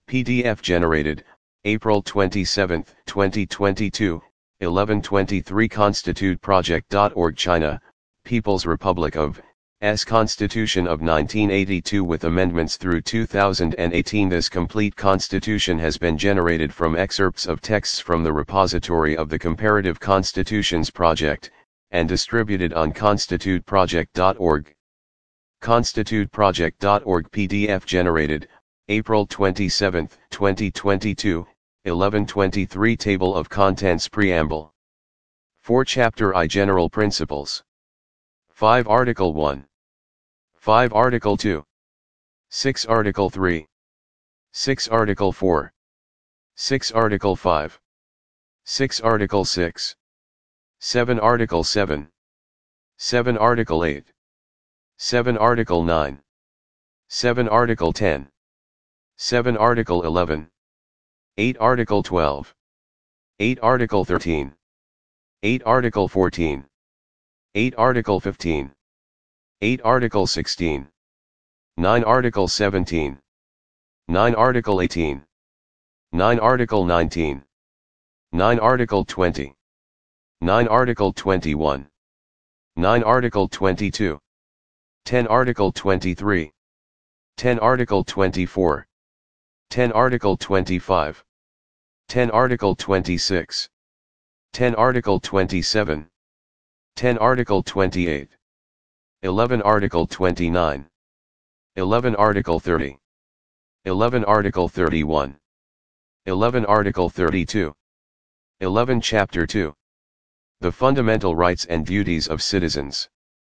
PDF generated, April 27, 2022, 11:23 constituteproject.org China, People's Republic of S Constitution of 1982 with amendments through 2018. This complete constitution has been generated from excerpts of texts from the repository of the Comparative Constitutions Project, and distributed on constituteproject.org. Constituteproject.org PDF generated, April 27, 2022, 11:23 Table of Contents Preamble. 4 Chapter I General Principles. 5 Article 1. 5 Article 2. 6 Article 3. 6 Article 4. 6 Article 5. 6 Article 6. 7 Article 7. 7 Article 8. 7 Article 9. 7 Article 10. 7 Article 11. 8 Article 12. 8 Article 13. 8 Article 14. 8 Article 15. 8 Article 16. 9 Article 17. 9 Article 18. 9 Article 19. 9 Article 20. 9 Article 21. 9 Article 22. 10 Article 23. 10 Article 24. 10 Article 25. 10 Article 26. 10 Article 27. 10 Article 28. 11 Article 29. 11 Article 30. 11 Article 31. 11 Article 32. 11 Chapter 2. The Fundamental Rights and Duties of Citizens.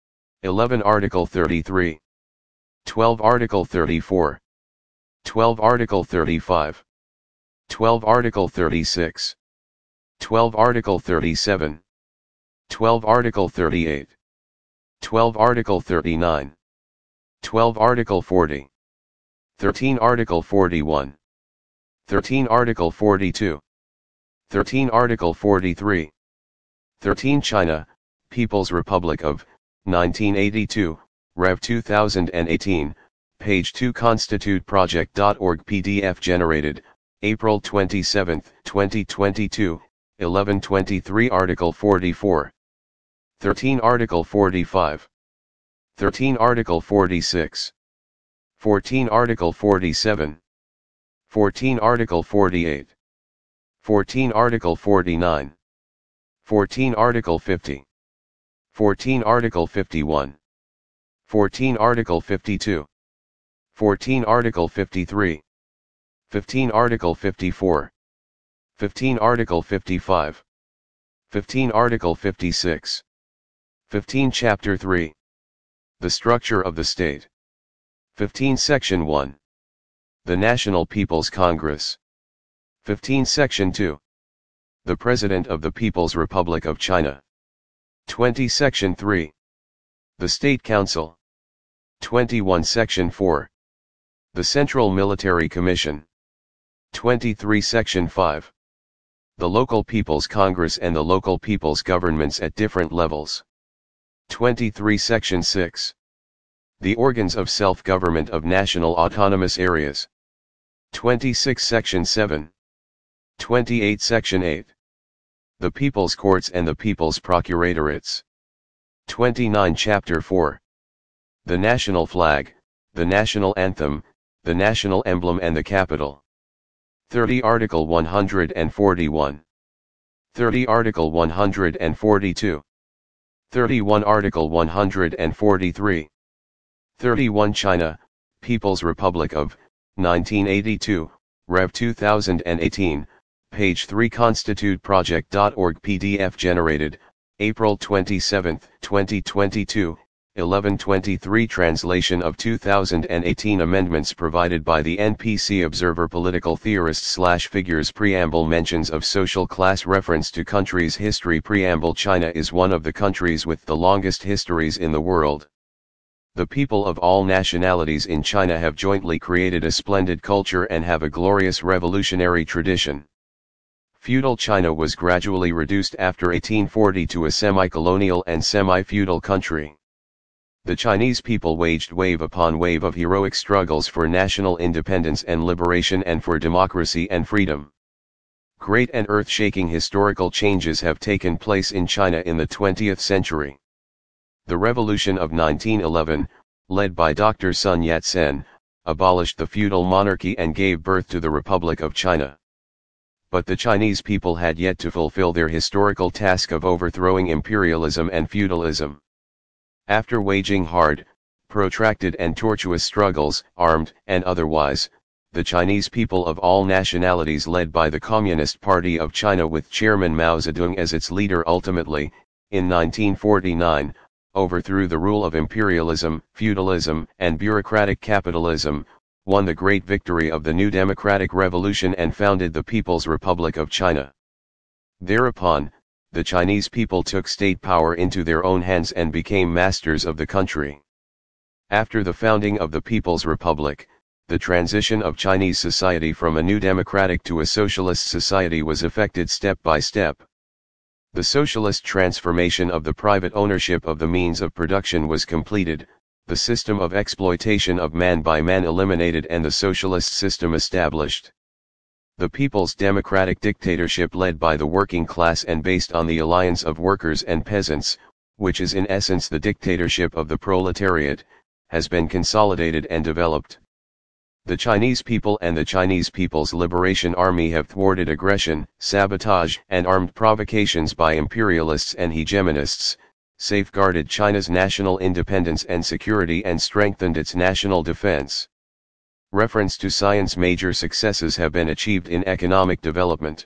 11 Article 33. 12 Article 34. 12 Article 35. 12 Article 36. 12 Article 37. 12 Article 38. 12 Article 39. 12 Article 40. 13 Article 41. 13 Article 42. 13 Article 43. 13 China, People's Republic of 1982, Rev 2018, page 2 constituteproject.org PDF generated, April 27, 2022, 11:23 Article 44. 13 Article 45. 13 Article 46. 14 Article 47. 14 Article 48. 14 Article 49. 14 Article 50. 14 Article 51. 14 Article 52. 14 Article 53. 15 Article 54. 15 Article 55. 15 Article 56. 15 Chapter 3. The Structure of the State. 15 Section 1. The National People's Congress. 15 Section 2. The President of the People's Republic of China. 20 Section 3. The State Council. 21 Section 4. The Central Military Commission. 23 Section 5. The Local People's Congress and the local people's governments at different levels. 23 Section 6. The organs of self-government of national autonomous areas. 26 Section 7. 28 Section 8. The People's Courts and the People's Procuratorates. 29 Chapter 4. The National Flag, the National Anthem, the National Emblem and the Capital. 30 Article 141. 30 Article 142. 31 Article 143. 31 China, People's Republic of 1982, Rev 2018, page 3 constituteproject.org PDF generated, April 27, 2022, 11:23 Translation of 2018 amendments provided by the NPC Observer Political Theorists/Figures Preamble Mentions of social class reference to country's history Preamble China is one of the countries with the longest histories in the world. The people of all nationalities in China have jointly created a splendid culture and have a glorious revolutionary tradition. Feudal China was gradually reduced after 1840 to a semi-colonial and semi-feudal country. The Chinese people waged wave upon wave of heroic struggles for national independence and liberation and for democracy and freedom. Great and earth-shaking historical changes have taken place in China in the 20th century. The Revolution of 1911, led by Dr. Sun Yat-sen, abolished the feudal monarchy and gave birth to the Republic of China. But the Chinese people had yet to fulfill their historical task of overthrowing imperialism and feudalism. After waging hard, protracted and tortuous struggles, armed and otherwise, the Chinese people of all nationalities led by the Communist Party of China with Chairman Mao Zedong as its leader ultimately, in 1949, overthrew the rule of imperialism, feudalism, and bureaucratic capitalism, won the great victory of the new democratic revolution and founded the People's Republic of China. Thereupon, the Chinese people took state power into their own hands and became masters of the country. After the founding of the People's Republic, the transition of Chinese society from a new democratic to a socialist society was effected step by step. The socialist transformation of the private ownership of the means of production was completed, the system of exploitation of man by man eliminated and the socialist system established. The People's Democratic Dictatorship led by the working class and based on the alliance of workers and peasants, which is in essence the dictatorship of the proletariat, has been consolidated and developed. The Chinese people and the Chinese People's Liberation Army have thwarted aggression, sabotage, and armed provocations by imperialists and hegemonists, safeguarded China's national independence and security and strengthened its national defense. Reference to science. Major successes have been achieved in economic development.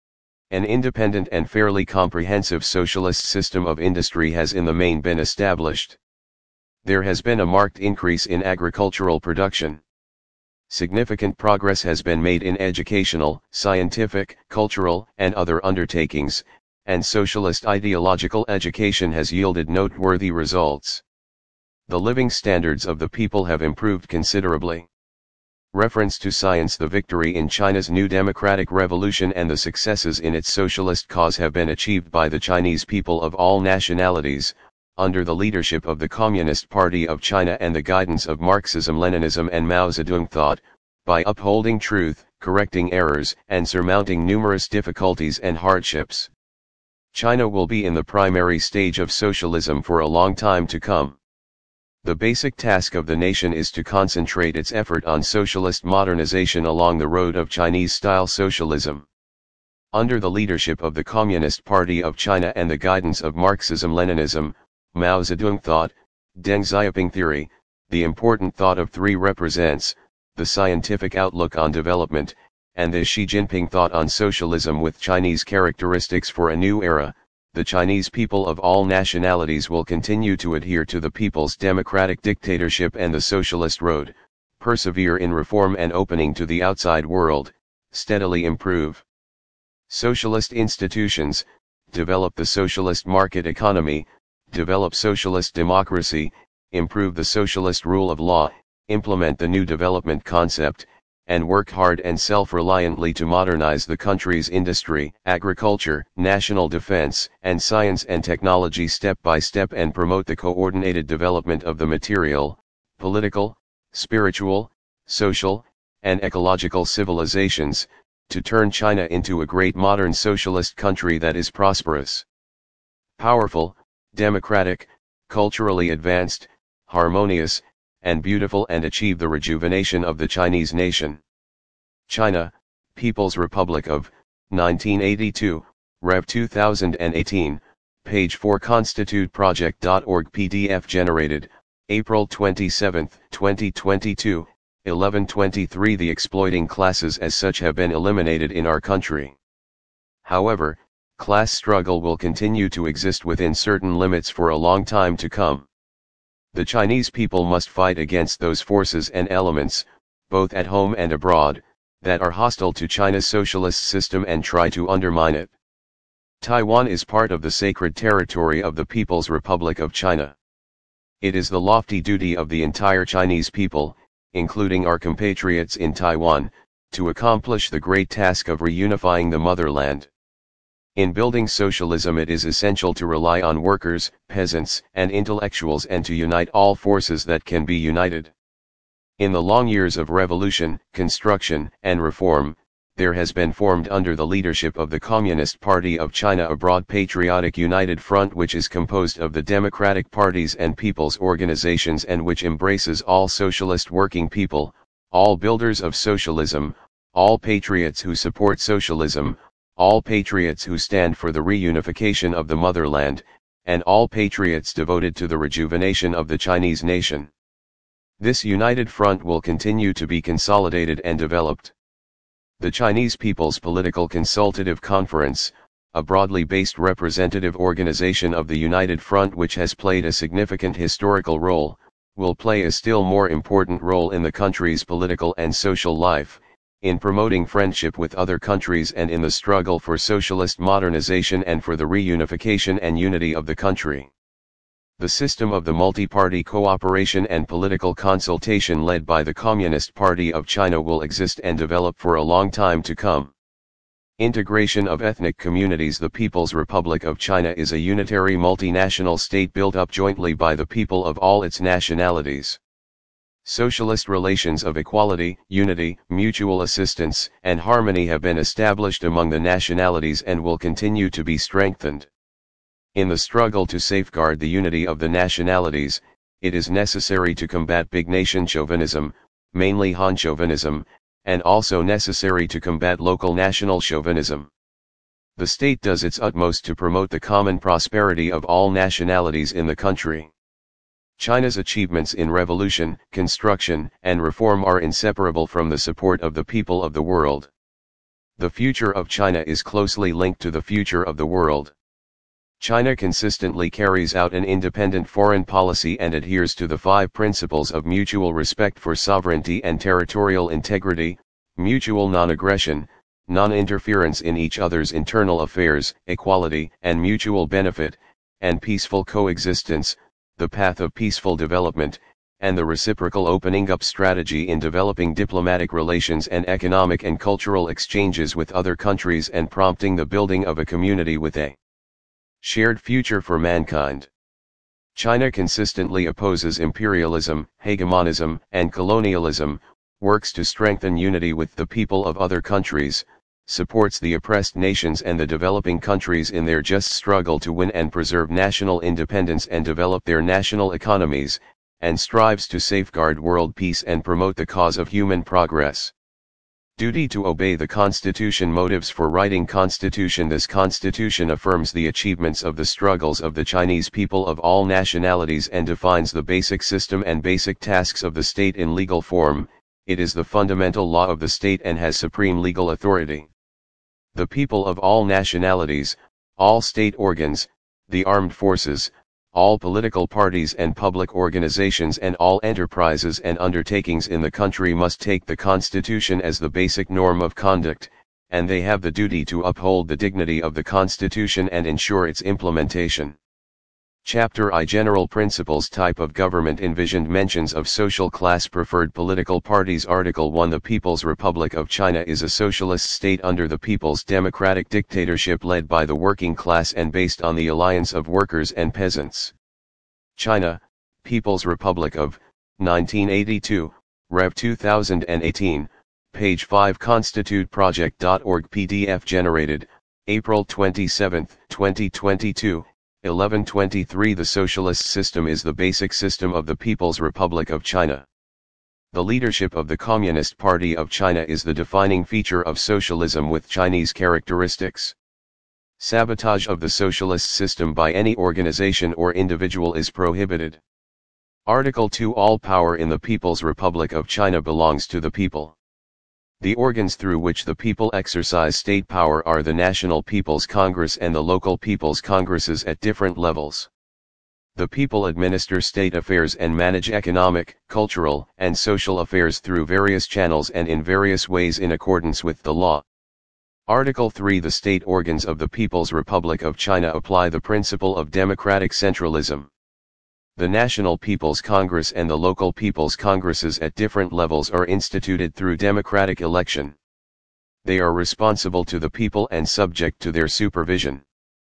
An independent and fairly comprehensive socialist system of industry has in the main been established. There has been a marked increase in agricultural production. Significant progress has been made in educational, scientific, cultural, and other undertakings, and socialist ideological education has yielded noteworthy results. The living standards of the people have improved considerably. Reference to science. The victory in China's new democratic revolution and the successes in its socialist cause have been achieved by the Chinese people of all nationalities, under the leadership of the Communist Party of China and the guidance of Marxism-Leninism and Mao Zedong thought, by upholding truth, correcting errors, and surmounting numerous difficulties and hardships. China will be in the primary stage of socialism for a long time to come. The basic task of the nation is to concentrate its effort on socialist modernization along the road of Chinese-style socialism. Under the leadership of the Communist Party of China and the guidance of Marxism-Leninism, Mao Zedong thought, Deng Xiaoping theory, the important thought of three represents, the scientific outlook on development, and the Xi Jinping thought on socialism with Chinese characteristics for a new era. The Chinese people of all nationalities will continue to adhere to the People's Democratic Dictatorship and the socialist road, persevere in reform and opening to the outside world, steadily improve socialist institutions, develop the socialist market economy, develop socialist democracy, improve the socialist rule of law, implement the new development concept, and work hard and self-reliantly to modernize the country's industry, agriculture, national defense, and science and technology step by step and promote the coordinated development of the material, political, spiritual, social, and ecological civilizations, to turn China into a great modern socialist country that is prosperous, powerful, democratic, culturally advanced, harmonious, and beautiful and achieve the rejuvenation of the Chinese nation. China, People's Republic of, 1982, Rev 2018, page 4 constituteproject.org PDF generated, April 27, 2022, 11:23. The exploiting classes as such have been eliminated in our country. However, class struggle will continue to exist within certain limits for a long time to come. The Chinese people must fight against those forces and elements, both at home and abroad, that are hostile to China's socialist system and try to undermine it. Taiwan is part of the sacred territory of the People's Republic of China. It is the lofty duty of the entire Chinese people, including our compatriots in Taiwan, to accomplish the great task of reunifying the motherland. In building socialism, it is essential to rely on workers, peasants, and intellectuals, and to unite all forces that can be united. In the long years of revolution, construction, and reform, there has been formed under the leadership of the Communist Party of China a broad patriotic united front which is composed of the democratic parties and people's organizations, and which embraces all socialist working people, all builders of socialism, all patriots who support socialism, all patriots who stand for the reunification of the motherland, and all patriots devoted to the rejuvenation of the Chinese nation. This united front will continue to be consolidated and developed. The Chinese People's Political Consultative Conference, a broadly based representative organization of the United Front which has played a significant historical role, will play a still more important role in the country's political and social life, in promoting friendship with other countries and in the struggle for socialist modernization and for the reunification and unity of the country. The system of the multi-party cooperation and political consultation led by the Communist Party of China will exist and develop for a long time to come. Integration of ethnic communities. The People's Republic of China is a unitary multinational state built up jointly by the people of all its nationalities. Socialist relations of equality, unity, mutual assistance, and harmony have been established among the nationalities and will continue to be strengthened. In the struggle to safeguard the unity of the nationalities, it is necessary to combat big nation chauvinism, mainly Han chauvinism, and also necessary to combat local national chauvinism. The state does its utmost to promote the common prosperity of all nationalities in the country. China's achievements in revolution, construction, and reform are inseparable from the support of the people of the world. The future of China is closely linked to the future of the world. China consistently carries out an independent foreign policy and adheres to the 5 principles of mutual respect for sovereignty and territorial integrity, mutual non-aggression, non-interference in each other's internal affairs, equality and mutual benefit, and peaceful coexistence, the path of peaceful development, and the reciprocal opening up strategy in developing diplomatic relations and economic and cultural exchanges with other countries and prompting the building of a community with a shared future for mankind. China consistently opposes imperialism, hegemonism, and colonialism, works to strengthen unity with the people of other countries, supports the oppressed nations and the developing countries in their just struggle to win and preserve national independence and develop their national economies, and strives to safeguard world peace and promote the cause of human progress. Duty to obey the Constitution. Motives for writing Constitution. This Constitution affirms the achievements of the struggles of the Chinese people of all nationalities and defines the basic system and basic tasks of the state in legal form. It is the fundamental law of the state and has supreme legal authority. The people of all nationalities, all state organs, the armed forces, all political parties and public organizations and all enterprises and undertakings in the country must take the Constitution as the basic norm of conduct, and they have the duty to uphold the dignity of the Constitution and ensure its implementation. Chapter I. General Principles. Type of government envisioned. Mentions of social class. Preferred political parties. Article 1. The People's Republic of China is a socialist state under the People's Democratic Dictatorship led by the working class and based on the alliance of workers and peasants. China, People's Republic of, 1982, Rev 2018, page 5. ConstituteProject.org. PDF generated, April 27, 2022. 1123. The socialist system is the basic system of the People's Republic of China. The leadership of the Communist Party of China is the defining feature of socialism with Chinese characteristics. Sabotage of the socialist system by any organization or individual is prohibited. Article 2. All power in the People's Republic of China belongs to the people. The organs through which the people exercise state power are the National People's Congress and the local people's congresses at different levels. The people administer state affairs and manage economic, cultural, and social affairs through various channels and in various ways in accordance with the law. Article 3. The state organs of the People's Republic of China apply the principle of democratic centralism. The National People's Congress and the local people's congresses at different levels are instituted through democratic election. They are responsible to the people and subject to their supervision.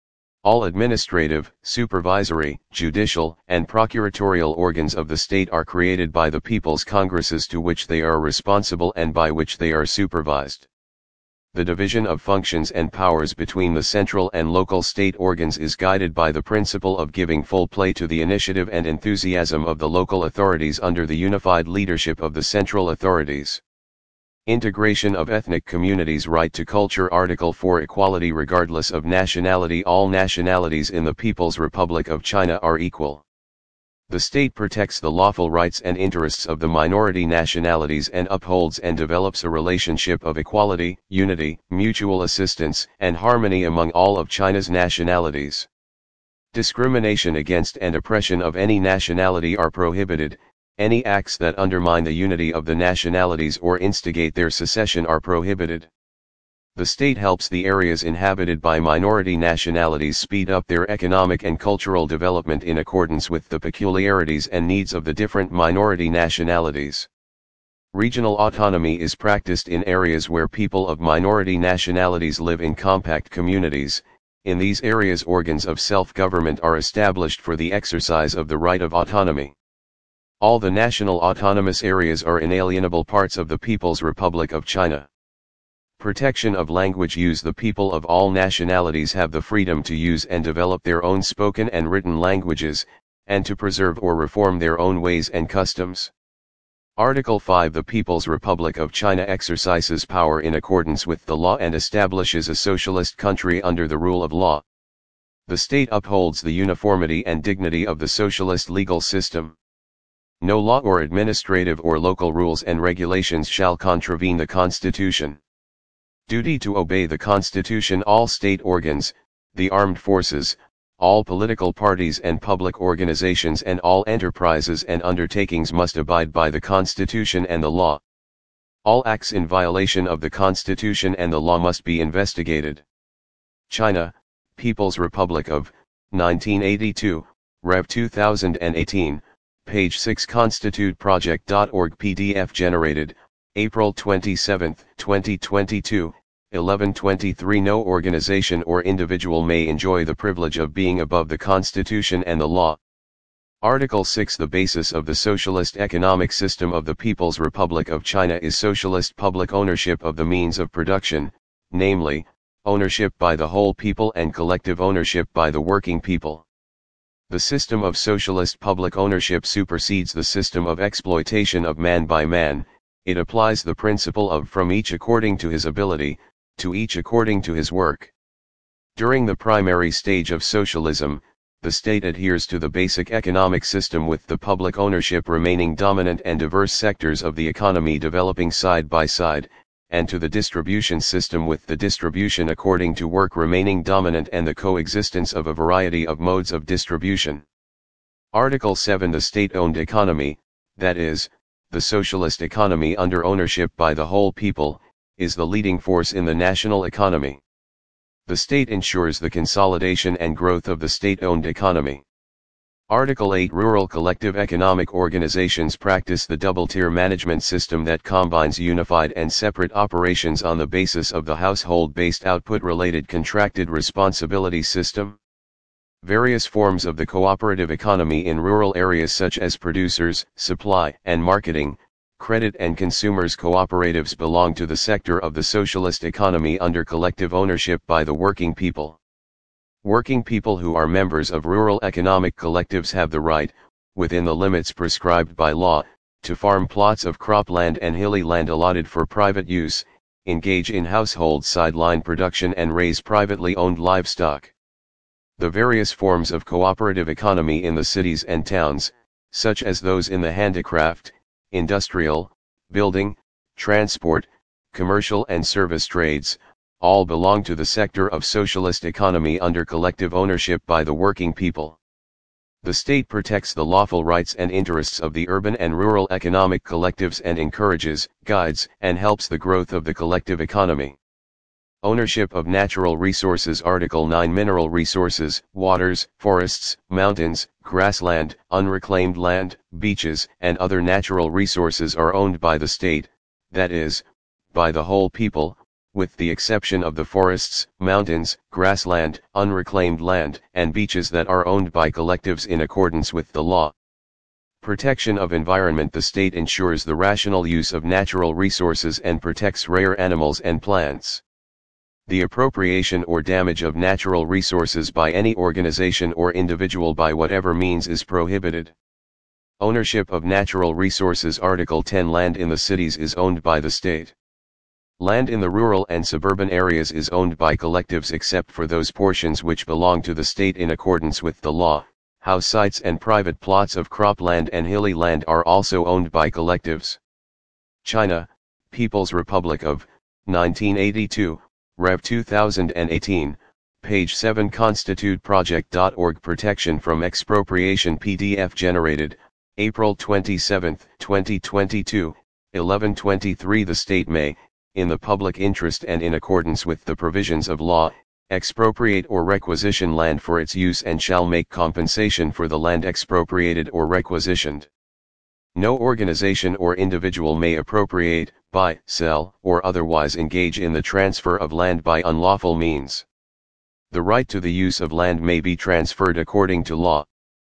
All administrative, supervisory, judicial, and procuratorial organs of the state are created by the people's congresses to which they are responsible and by which they are supervised. The division of functions and powers between the central and local state organs is guided by the principle of giving full play to the initiative and enthusiasm of the local authorities under the unified leadership of the central authorities. Integration of ethnic communities. Right to culture. Article 4. Equality regardless of nationality. All nationalities in the People's Republic of China are equal. The state protects the lawful rights and interests of the minority nationalities and upholds and develops a relationship of equality, unity, mutual assistance, and harmony among all of China's nationalities. Discrimination against and oppression of any nationality are prohibited. Any acts that undermine the unity of the nationalities or instigate their secession are prohibited. The state helps the areas inhabited by minority nationalities speed up their economic and cultural development in accordance with the peculiarities and needs of the different minority nationalities. Regional autonomy is practiced in areas where people of minority nationalities live in compact communities. In these areas, organs of self-government are established for the exercise of the right of autonomy. All the national autonomous areas are inalienable parts of the People's Republic of China. Protection of language use. The people of all nationalities have the freedom to use and develop their own spoken and written languages, and to preserve or reform their own ways and customs. Article 5. The People's Republic of China exercises power in accordance with the law and establishes a socialist country under the rule of law. The state upholds the uniformity and dignity of the socialist legal system. No law or administrative or local rules and regulations shall contravene the Constitution. Duty to obey the Constitution. All state organs, the armed forces, all political parties and public organizations and all enterprises and undertakings must abide by the Constitution and the law. All acts in violation of the Constitution and the law must be investigated. China, People's Republic of, 1982, Rev 2018. Page 6. ConstituteProject.org. PDF generated, April 27, 2022, 11:23. No organization or individual may enjoy the privilege of being above the Constitution and the law. Article 6. The basis of the socialist economic system of the People's Republic of China is socialist public ownership of the means of production, namely, ownership by the whole people and collective ownership by the working people. The system of socialist public ownership supersedes the system of exploitation of man by man. It applies the principle of from each according to his ability, to each according to his work. During the primary stage of socialism, the state adheres to the basic economic system with the public ownership remaining dominant and diverse sectors of the economy developing side by side, and to the distribution system with the distribution according to work remaining dominant and the coexistence of a variety of modes of distribution. Article 7. The state-owned economy, that is, the socialist economy under ownership by the whole people, is the leading force in the national economy. The state ensures the consolidation and growth of the state-owned economy. Article 8. Rural collective economic organizations practice the double-tier management system that combines unified and separate operations on the basis of the household-based output-related contracted responsibility system. Various forms of the cooperative economy in rural areas such as producers, supply and marketing, credit and consumers cooperatives belong to the sector of the socialist economy under collective ownership by the working people. Working people who are members of rural economic collectives have the right, within the limits prescribed by law, to farm plots of cropland and hilly land allotted for private use, engage in household sideline production and raise privately owned livestock. The various forms of cooperative economy in the cities and towns, such as those in the handicraft, industrial, building, transport, commercial and service trades, all belong to the sector of socialist economy under collective ownership by the working people. The state protects the lawful rights and interests of the urban and rural economic collectives and encourages, guides, and helps the growth of the collective economy. Ownership of natural resources. Article 9. Mineral resources, waters, forests, mountains, grassland, unreclaimed land, beaches, and other natural resources are owned by the state, that is, by the whole people, with the exception of the forests, mountains, grassland, unreclaimed land, and beaches that are owned by collectives in accordance with the law. Protection of environment. The state ensures the rational use of natural resources and protects rare animals and plants. The appropriation or damage of natural resources by any organization or individual by whatever means is prohibited. Ownership of natural resources. Article 10. Land in the cities is owned by the state. Land in the rural and suburban areas is owned by collectives except for those portions which belong to the state in accordance with the law. House sites and private plots of cropland and hilly land are also owned by collectives. China, People's Republic of, 1982, Rev 2018, page 7. ConstituteProject.org. Protection from Expropriation. PDF generated, April 27, 2022, 11:23. The state may, in the public interest and in accordance with the provisions of law, expropriate or requisition land for its use and shall make compensation for the land expropriated or requisitioned. No organization or individual may appropriate, buy, sell, or otherwise engage in the transfer of land by unlawful means. The right to the use of land may be transferred according to law.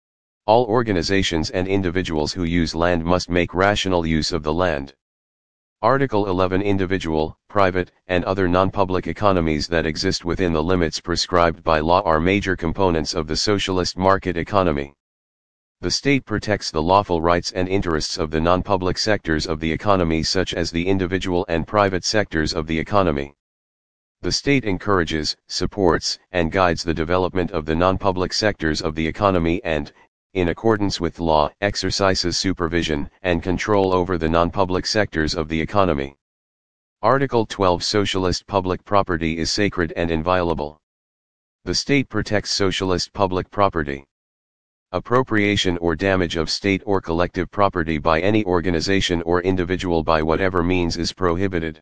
All organizations and individuals who use land must make rational use of the land. Article 11. Individual, private, and other non-public economies that exist within the limits prescribed by law are major components of the socialist market economy. The state protects the lawful rights and interests of the non-public sectors of the economy, such as the individual and private sectors of the economy. The state encourages, supports, and guides the development of the non-public sectors of the economy and, in accordance with law, exercises supervision and control over the non-public sectors of the economy. Article 12. Socialist public property is sacred and inviolable. The state protects socialist public property. Appropriation or damage of state or collective property by any organization or individual by whatever means is prohibited.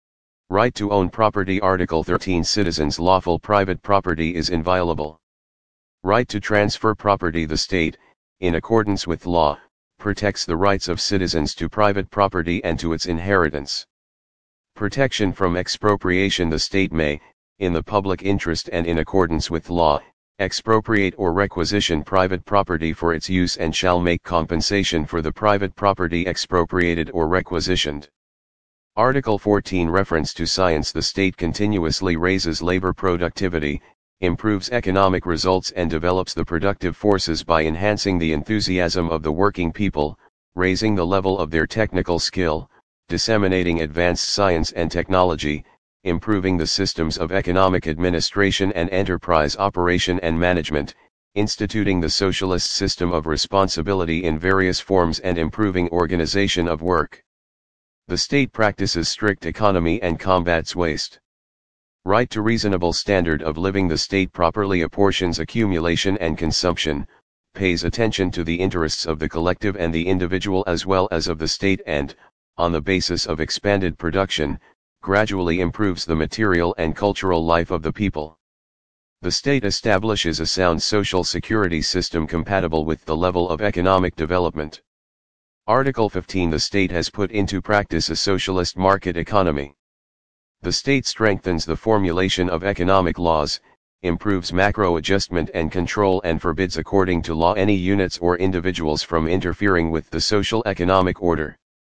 Right to own property. Article 13. Citizens' lawful private property is inviolable. Right to transfer property. The state, in accordance with law, protects the rights of citizens to private property and to its inheritance. Protection from expropriation. The state may, in the public interest and in accordance with law, expropriate or requisition private property for its use and shall make compensation for the private property expropriated or requisitioned. Article 14. Reference to science. The state continuously raises labor productivity, improves economic results and develops the productive forces by enhancing the enthusiasm of the working people, raising the level of their technical skill, disseminating advanced science and technology, improving the systems of economic administration and enterprise operation and management, instituting the socialist system of responsibility in various forms and improving organization of work. The state practices strict economy and combats waste. Right to reasonable standard of living. The state properly apportions accumulation and consumption, pays attention to the interests of the collective and the individual as well as of the state and, on the basis of expanded production, gradually improves the material and cultural life of the people. The state establishes a sound social security system compatible with the level of economic development. Article 15. The state has put into practice a socialist market economy. The state strengthens the formulation of economic laws, improves macro adjustment and control and forbids according to law any units or individuals from interfering with the social economic order.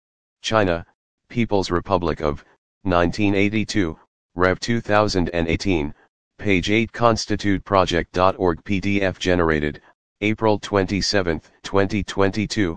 China, People's Republic of, 1982, Rev 2018, page 8. ConstituteProject.org. PDF generated, April 27, 2022,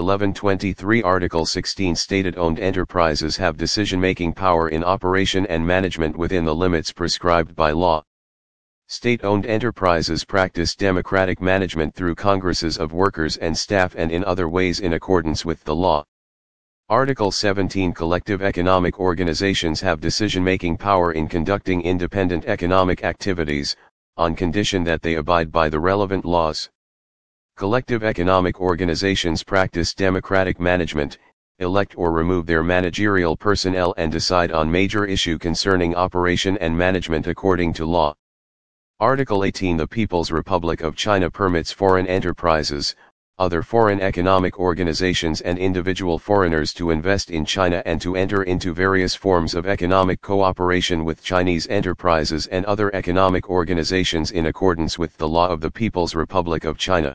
11:23. Article 16. State-owned enterprises have decision-making power in operation and management within the limits prescribed by law. State-owned enterprises practice democratic management through congresses of workers and staff and in other ways in accordance with the law. Article 17. Collective economic organizations have decision-making power in conducting independent economic activities, on condition that they abide by the relevant laws. Collective economic organizations practice democratic management, elect or remove their managerial personnel and decide on major issue concerning operation and management according to law. Article 18. The People's Republic of China permits foreign enterprises, other foreign economic organizations and individual foreigners to invest in China and to enter into various forms of economic cooperation with Chinese enterprises and other economic organizations in accordance with the law of the People's Republic of China.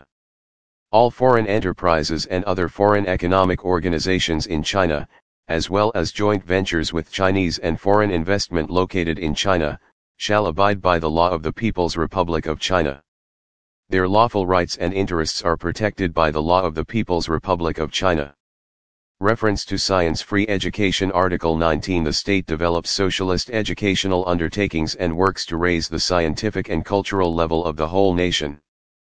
All foreign enterprises and other foreign economic organizations in China, as well as joint ventures with Chinese and foreign investment located in China, shall abide by the law of the People's Republic of China. Their lawful rights and interests are protected by the law of the People's Republic of China. Reference to Science-Free Education Article 19. The state develops socialist educational undertakings and works to raise the scientific and cultural level of the whole nation.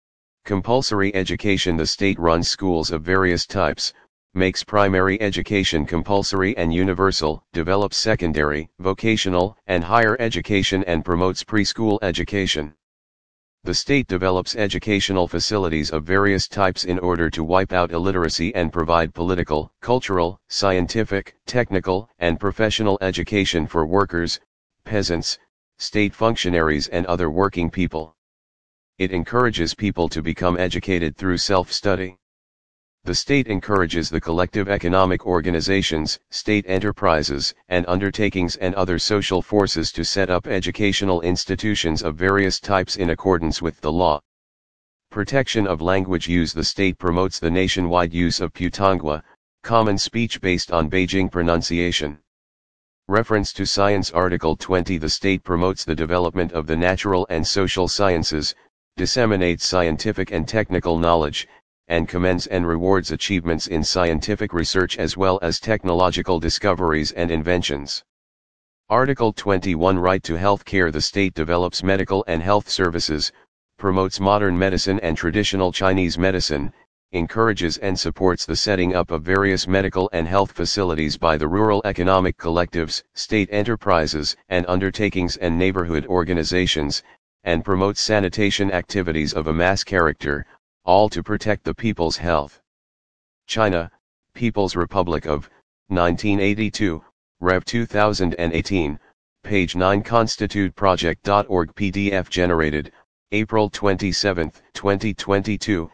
Compulsory education. The state runs schools of various types, makes primary education compulsory and universal, develops secondary, vocational, and higher education and promotes preschool education. The state develops educational facilities of various types in order to wipe out illiteracy and provide political, cultural, scientific, technical, and professional education for workers, peasants, state functionaries and other working people. It encourages people to become educated through self-study. The state encourages the collective economic organizations, state enterprises, and undertakings and other social forces to set up educational institutions of various types in accordance with the law. Protection of language use. The state promotes the nationwide use of Putonghua, common speech based on Beijing pronunciation. Reference to Science Article 20. The state promotes the development of the natural and social sciences, disseminates scientific and technical knowledge, and commends and rewards achievements in scientific research as well as technological discoveries and inventions. Article 21. Right to health care. The state develops medical and health services, promotes modern medicine and traditional Chinese medicine, encourages and supports the setting up of various medical and health facilities by the rural economic collectives, state enterprises and undertakings and neighborhood organizations, and promotes sanitation activities of a mass character, all to protect the people's health. China, People's Republic of, 1982, Rev 2018, page 9. ConstituteProject.org. PDF generated, April 27, 2022,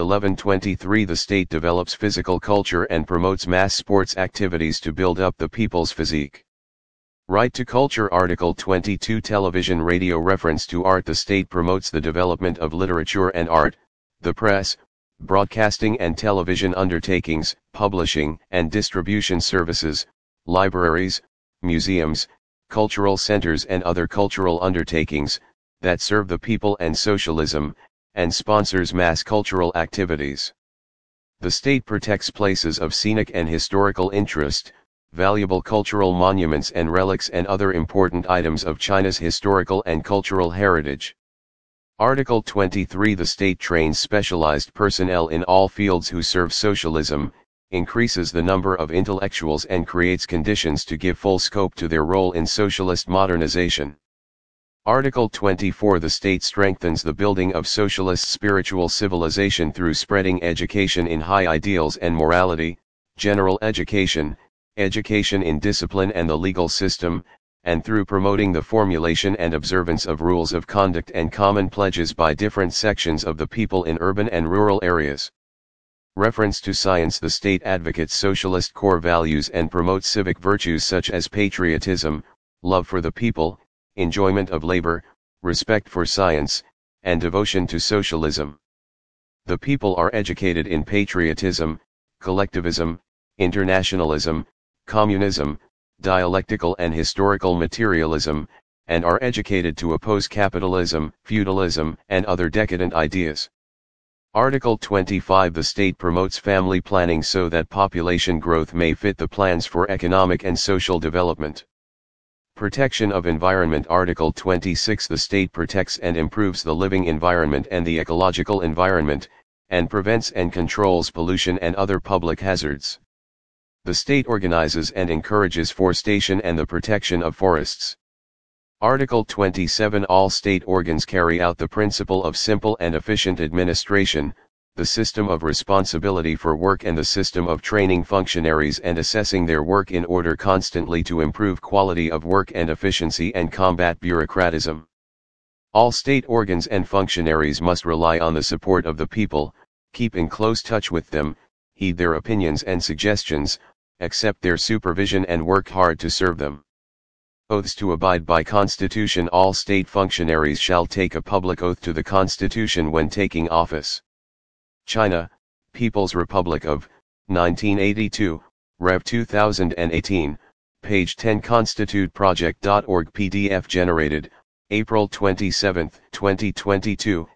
11:23. The state develops physical culture and promotes mass sports activities to build up the people's physique. Right to culture. Article 22. Television radio. Reference to art. The state promotes the development of literature and art, the press, broadcasting and television undertakings, publishing and distribution services, libraries, museums, cultural centers and other cultural undertakings, that serve the people and socialism, and sponsors mass cultural activities. The state protects places of scenic and historical interest, valuable cultural monuments and relics and other important items of China's historical and cultural heritage. Article 23. The state trains specialized personnel in all fields who serve socialism, increases the number of intellectuals and creates conditions to give full scope to their role in socialist modernization. Article 24. The state strengthens the building of socialist spiritual civilization through spreading education in high ideals and morality, general education, education in discipline and the legal system, and through promoting the formulation and observance of rules of conduct and common pledges by different sections of the people in urban and rural areas. Reference to science. The state advocates socialist core values and promotes civic virtues such as patriotism, love for the people, enjoyment of labor, respect for science, and devotion to socialism. The people are educated in patriotism, collectivism, internationalism, communism, dialectical and historical materialism, and are educated to oppose capitalism, feudalism, and other decadent ideas. Article 25. The state promotes family planning so that population growth may fit the plans for economic and social development. Protection of environment. Article 26. The state protects and improves the living environment and the ecological environment, and prevents and controls pollution and other public hazards. The state organizes and encourages forestation and the protection of forests. Article 27. All state organs carry out the principle of simple and efficient administration, the system of responsibility for work and the system of training functionaries and assessing their work in order constantly to improve quality of work and efficiency and combat bureaucratism. All state organs and functionaries must rely on the support of the people, keep in close touch with them, heed their opinions and suggestions, accept their supervision and work hard to serve them. Oaths to abide by Constitution. All state functionaries shall take a public oath to the Constitution when taking office. China, People's Republic of, 1982, Rev 2018, page 10 constituteproject.org PDF generated, April 27, 2022,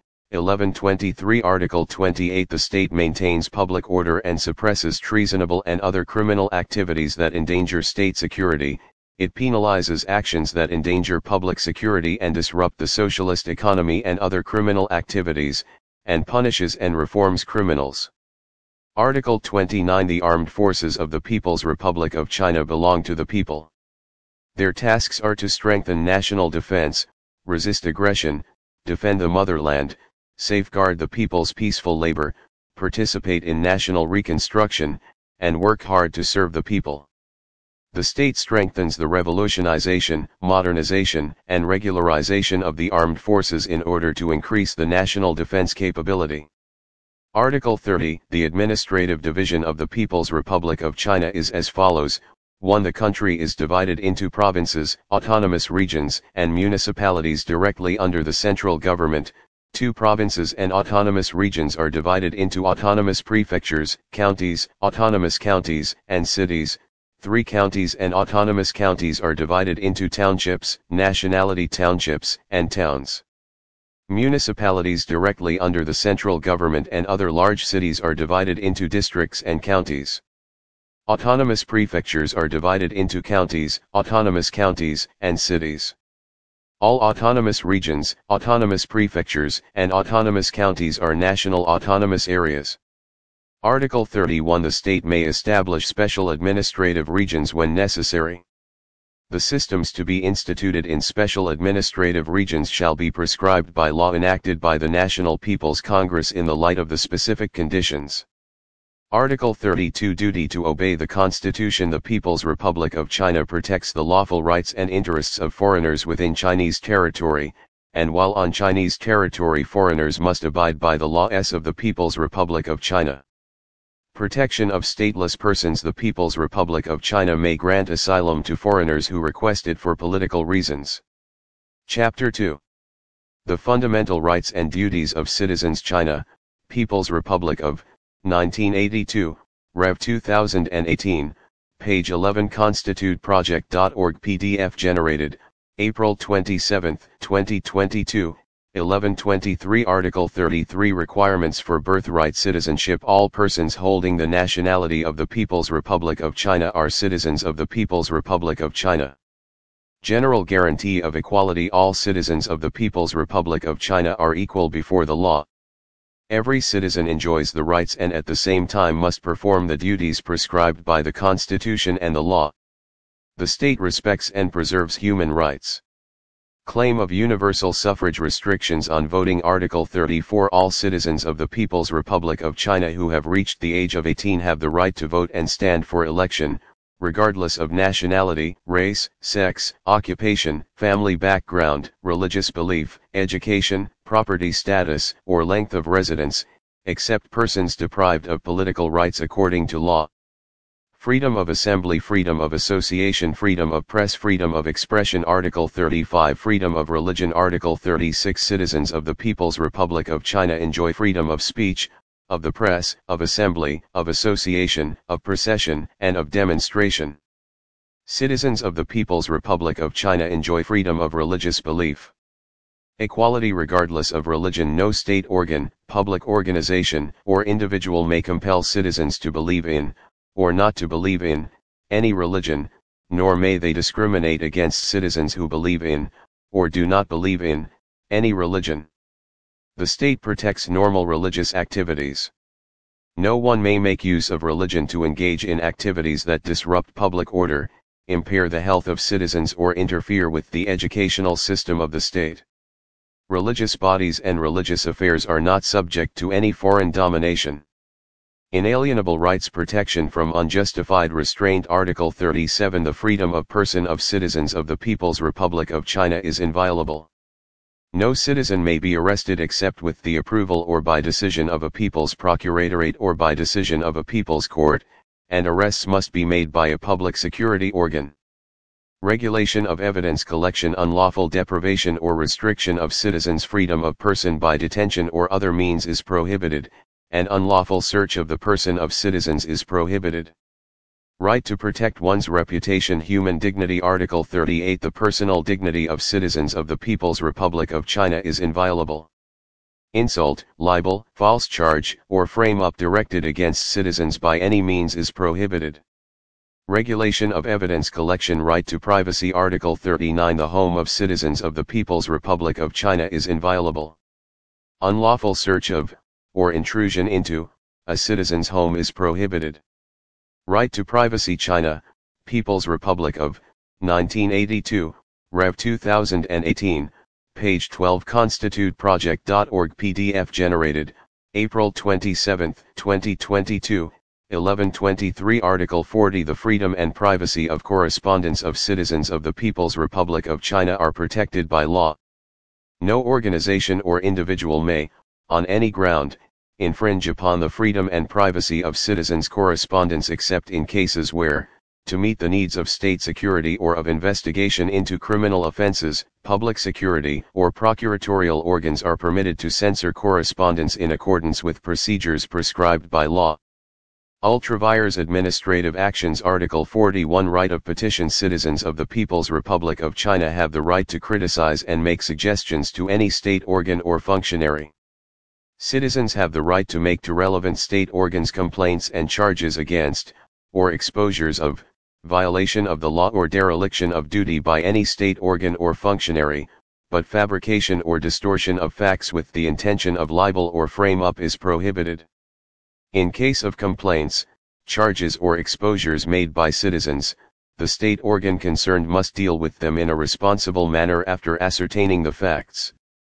11:23 Article 28 The state maintains public order and suppresses treasonable and other criminal activities that endanger state security. It penalizes actions that endanger public security and disrupt the socialist economy and other criminal activities, and punishes and reforms criminals. Article 29 The armed forces of the People's Republic of China belong to the people. Their tasks are to strengthen national defense, resist aggression, defend the motherland, safeguard the people's peaceful labor, participate in national reconstruction, and work hard to serve the people. The state strengthens the revolutionization, modernization, and regularization of the armed forces in order to increase the national defense capability. Article 30 The administrative division of the People's Republic of China is as follows. 1. The country is divided into provinces, autonomous regions, and municipalities directly under the central government. 2. Provinces and autonomous regions are divided into autonomous prefectures, counties, autonomous counties, and cities. 3. Counties and autonomous counties are divided into townships, nationality townships, and towns. Municipalities directly under the central government and other large cities are divided into districts and counties. Autonomous prefectures are divided into counties, autonomous counties, and cities. All autonomous regions, autonomous prefectures, and autonomous counties are national autonomous areas. Article 31 The state may establish special administrative regions when necessary. The systems to be instituted in special administrative regions shall be prescribed by law enacted by the National People's Congress in the light of the specific conditions. Article 32 Duty to obey the Constitution. The People's Republic of China protects the lawful rights and interests of foreigners within Chinese territory, and while on Chinese territory foreigners must abide by the laws of the People's Republic of China. Protection of stateless persons. The People's Republic of China may grant asylum to foreigners who request it for political reasons. Chapter 2. The Fundamental Rights and Duties of Citizens. China, People's Republic of, 1982, Rev 2018, page 11 constituteproject.org PDF generated, April 27, 2022, 11:23 Article 33 Requirements for birthright citizenship. All persons holding the nationality of the People's Republic of China are citizens of the People's Republic of China. General guarantee of equality. All citizens of the People's Republic of China are equal before the law. Every citizen enjoys the rights and at the same time must perform the duties prescribed by the Constitution and the law. The state respects and preserves human rights. Claim of universal suffrage. Restrictions on voting. Article 34 All citizens of the People's Republic of China who have reached the age of 18 have the right to vote and stand for election, regardless of nationality, race, sex, occupation, family background, religious belief, education, property status, or length of residence, except persons deprived of political rights according to law. Freedom of assembly, freedom of association, freedom of press, freedom of expression. Article 35 Freedom of religion. Article 36 Citizens of the People's Republic of China enjoy freedom of speech, of the press, of assembly, of association, of procession, and of demonstration. Citizens of the People's Republic of China enjoy freedom of religious belief. Equality regardless of religion. No state organ, public organization, or individual may compel citizens to believe in, or not to believe in, any religion, nor may they discriminate against citizens who believe in, or do not believe in, any religion. The state protects normal religious activities. No one may make use of religion to engage in activities that disrupt public order, impair the health of citizens, or interfere with the educational system of the state. Religious bodies and religious affairs are not subject to any foreign domination. Inalienable rights. Protection from unjustified restraint. Article 37 The freedom of person of citizens of the People's Republic of China is inviolable. No citizen may be arrested except with the approval or by decision of a people's procuratorate or by decision of a people's court, and arrests must be made by a public security organ. Regulation of evidence collection. Unlawful deprivation or restriction of citizens' freedom of person by detention or other means is prohibited, and unlawful search of the person of citizens is prohibited. Right to protect one's reputation. Human dignity. Article 38. The personal dignity of citizens of the People's Republic of China is inviolable. Insult, libel, false charge, or frame-up directed against citizens by any means is prohibited. Regulation of evidence collection. Right to privacy. Article 39. The home of citizens of the People's Republic of China is inviolable. Unlawful search of, or intrusion into, a citizen's home is prohibited. Right to privacy. China, People's Republic of, 1982, Rev 2018, page 12. ConstituteProject.org. PDF generated, April 27, 2022, 11:23. Article 40. The freedom and privacy of correspondence of citizens of the People's Republic of China are protected by law. No organization or individual may, on any ground, infringe upon the freedom and privacy of citizens' correspondence except in cases where, to meet the needs of state security or of investigation into criminal offenses, public security or procuratorial organs are permitted to censor correspondence in accordance with procedures prescribed by law. Ultravires administrative actions. Article 41. Right of petition. Citizens of the People's Republic of China have the right to criticize and make suggestions to any state organ or functionary. Citizens have the right to make to relevant state organs complaints and charges against, or exposures of, violation of the law or dereliction of duty by any state organ or functionary, but fabrication or distortion of facts with the intention of libel or frame-up is prohibited. In case of complaints, charges or exposures made by citizens, the state organ concerned must deal with them in a responsible manner after ascertaining the facts.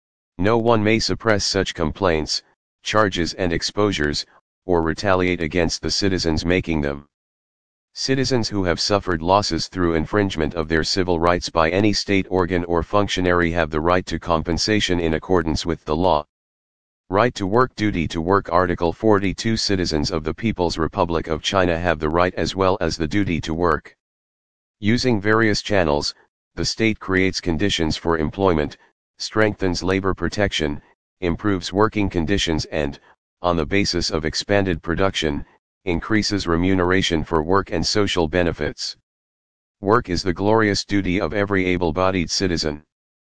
No one may suppress such complaints, charges and exposures, or retaliate against the citizens making them. Citizens who have suffered losses through infringement of their civil rights by any state organ or functionary have the right to compensation in accordance with the law. Right to work. Duty to work. Article 42. Citizens of the People's Republic of China have the right as well as the duty to work. Using various channels, the state creates conditions for employment, strengthens labor protection, improves working conditions and, on the basis of expanded production, increases remuneration for work and social benefits. Work is the glorious duty of every able-bodied citizen.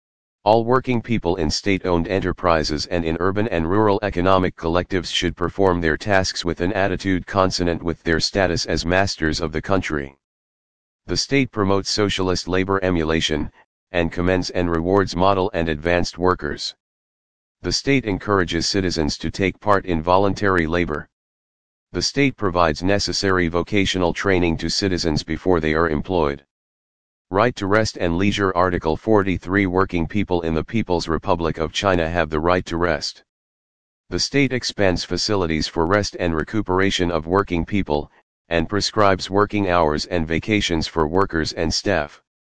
All working people in state-owned enterprises and in urban and rural economic collectives should perform their tasks with an attitude consonant with their status as masters of the country. The state promotes socialist labor emulation, and commends and rewards model and advanced workers. The state encourages citizens to take part in voluntary labor. The state provides necessary vocational training to citizens before they are employed. Right to rest and leisure. Article 43. Working people in the People's Republic of China have the right to rest. The state expands facilities for rest and recuperation of working people, and prescribes working hours and vacations for workers and staff.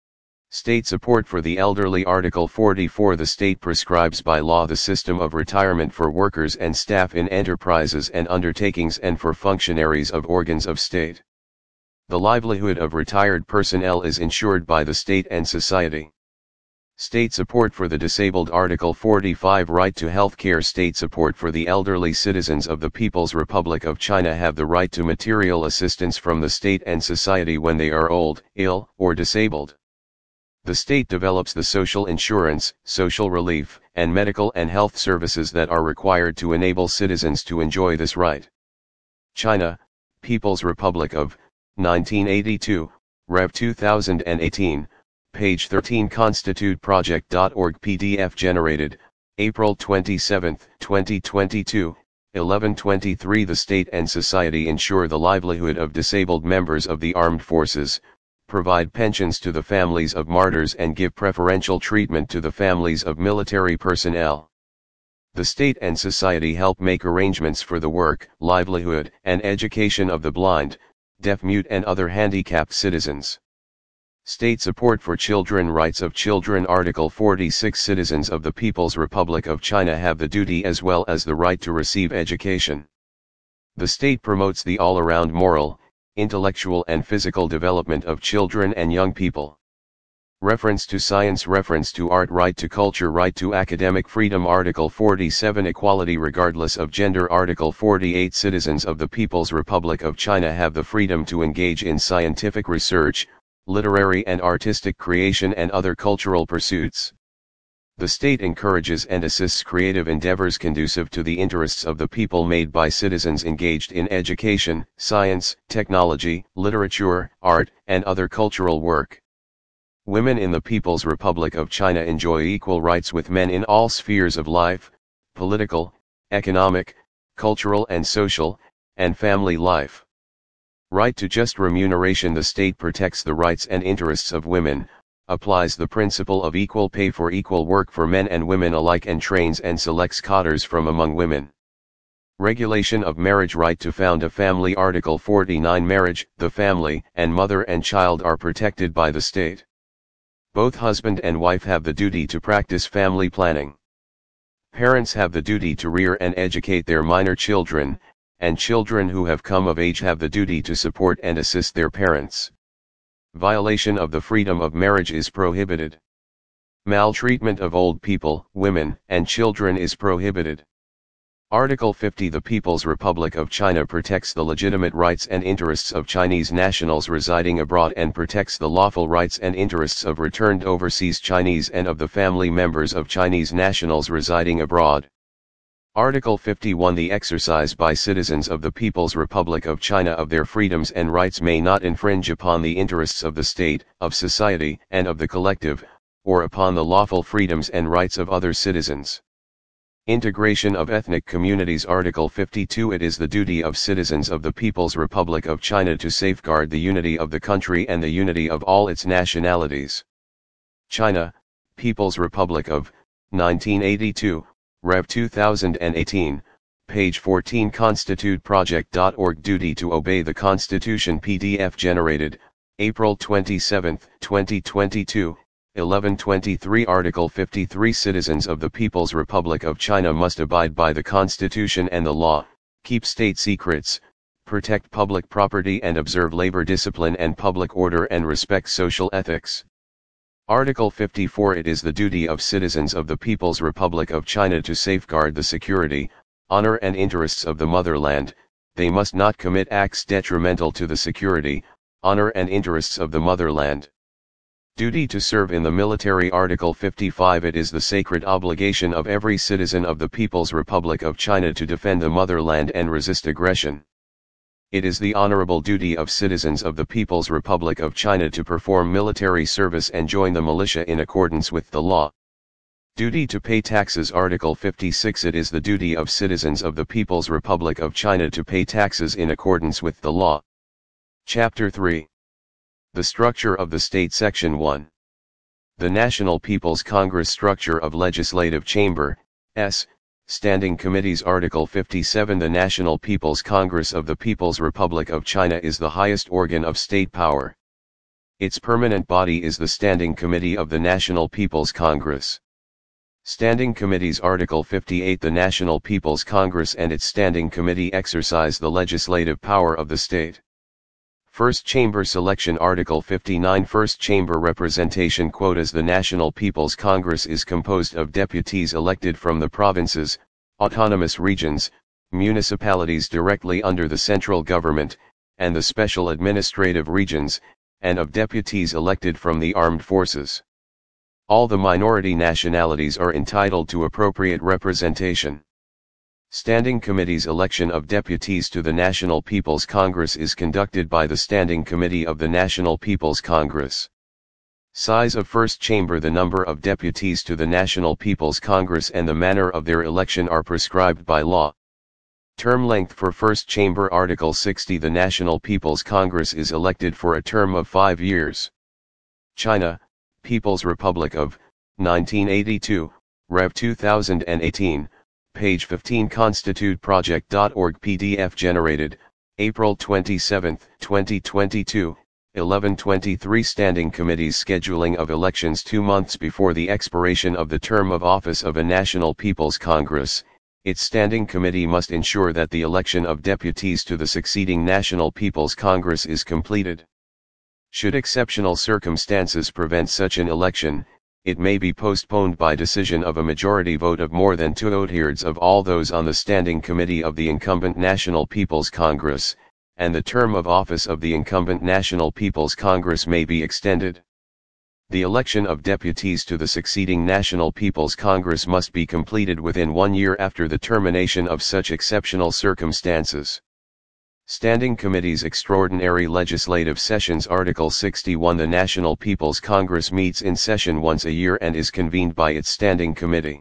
State support for the elderly. Article 44. The state prescribes by law the system of retirement for workers and staff in enterprises and undertakings and for functionaries of organs of state. The livelihood of retired personnel is ensured by the state and society. State support for the disabled. Article 45. Right to health care. State support for the elderly. Citizens of the People's Republic of China have the right to material assistance from the state and society when they are old, ill, or disabled. The state develops the social insurance, social relief, and medical and health services that are required to enable citizens to enjoy this right. China, People's Republic of, 1982, Rev 2018, page 13. ConstituteProject.org. PDF generated, April 27, 2022, 11:23. The state and society ensure the livelihood of disabled members of the armed forces, provide pensions to the families of martyrs and give preferential treatment to the families of military personnel. The state and society help make arrangements for the work, livelihood, and education of the blind, deaf-mute and other handicapped citizens. State support for children. Rights of children. Article 46. Citizens of the People's Republic of China have the duty as well as the right to receive education. The state promotes the all-around moral, intellectual and physical development of children and young people. Reference to science. Reference to art. Right to culture. Right to academic freedom. Article 47. Equality regardless of gender. Article 48. Citizens of the People's Republic of China have the freedom to engage in scientific research, literary and artistic creation and other cultural pursuits. The state encourages and assists creative endeavors conducive to the interests of the people made by citizens engaged in education, science, technology, literature, art, and other cultural work. Women in the People's Republic of China enjoy equal rights with men in all spheres of life, political, economic, cultural and social, and family life. Right to just remuneration. The state protects the rights and interests of women, applies the principle of equal pay for equal work for men and women alike and trains and selects cadres from among women. Regulation of marriage. Right to found a family. Article 49. Marriage, the family, and mother and child are protected by the state. Both husband and wife have the duty to practice family planning. Parents have the duty to rear and educate their minor children, and children who have come of age have the duty to support and assist their parents. Violation of the freedom of marriage is prohibited. Maltreatment of old people, women, and children is prohibited. Article 50. The People's Republic of China protects the legitimate rights and interests of Chinese nationals residing abroad and protects the lawful rights and interests of returned overseas Chinese and of the family members of Chinese nationals residing abroad. Article 51. The exercise by citizens of the People's Republic of China of their freedoms and rights may not infringe upon the interests of the state, of society, and of the collective, or upon the lawful freedoms and rights of other citizens. Integration of ethnic communities. Article 52. It is the duty of citizens of the People's Republic of China to safeguard the unity of the country and the unity of all its nationalities. China, People's Republic of, 1982, Rev 2018, page 14. ConstituteProject.org. Duty to obey the Constitution. PDF generated, April 27, 2022. 1123. Article 53. Citizens of the People's Republic of China must abide by the Constitution and the law, keep state secrets, protect public property and observe labor discipline and public order and respect social ethics. Article 54. It is the duty of citizens of the People's Republic of China to safeguard the security, honor and interests of the motherland. They must not commit acts detrimental to the security, honor and interests of the motherland. Duty to serve in the military. Article 55. It is the sacred obligation of every citizen of the People's Republic of China to defend the motherland and resist aggression. It is the honorable duty of citizens of the People's Republic of China to perform military service and join the militia in accordance with the law. Duty to pay taxes. Article 56. It is the duty of citizens of the People's Republic of China to pay taxes in accordance with the law. Chapter 3. The structure of the state. Section 1. The National People's Congress. Structure of Legislative Chamber, S. Standing Committees. Article 57. The National People's Congress of the People's Republic of China is the highest organ of state power. Its permanent body is the Standing Committee of the National People's Congress. Standing Committees. Article 58. The National People's Congress and its Standing Committee exercise the legislative power of the state. First Chamber Selection. Article 59. First Chamber Representation. Quotas. The National People's Congress is composed of deputies elected from the provinces, autonomous regions, municipalities directly under the central government, and the special administrative regions, and of deputies elected from the armed forces. All the minority nationalities are entitled to appropriate representation. Standing Committee's election of deputies to the National People's Congress is conducted by the Standing Committee of the National People's Congress. Size of First Chamber. The number of deputies to the National People's Congress and the manner of their election are prescribed by law. Term length for First Chamber. Article 60. The National People's Congress is elected for a term of 5 years. China, People's Republic of, 1982, Rev 2018, page 15. ConstituteProject.org. PDF generated, April 27, 2022, 1123 Standing Committee's scheduling of elections 2 months before the expiration of the term of office of a National People's Congress. Its Standing Committee must ensure that the election of deputies to the succeeding National People's Congress is completed. Should exceptional circumstances prevent such an election, it may be postponed by decision of a majority vote of more than 2/3 of all those on the Standing Committee of the incumbent National People's Congress, and the term of office of the incumbent National People's Congress may be extended. The election of deputies to the succeeding National People's Congress must be completed within 1 year after the termination of such exceptional circumstances. Standing Committee's Extraordinary Legislative Sessions Article 61 The National People's Congress meets in session once a year and is convened by its Standing Committee.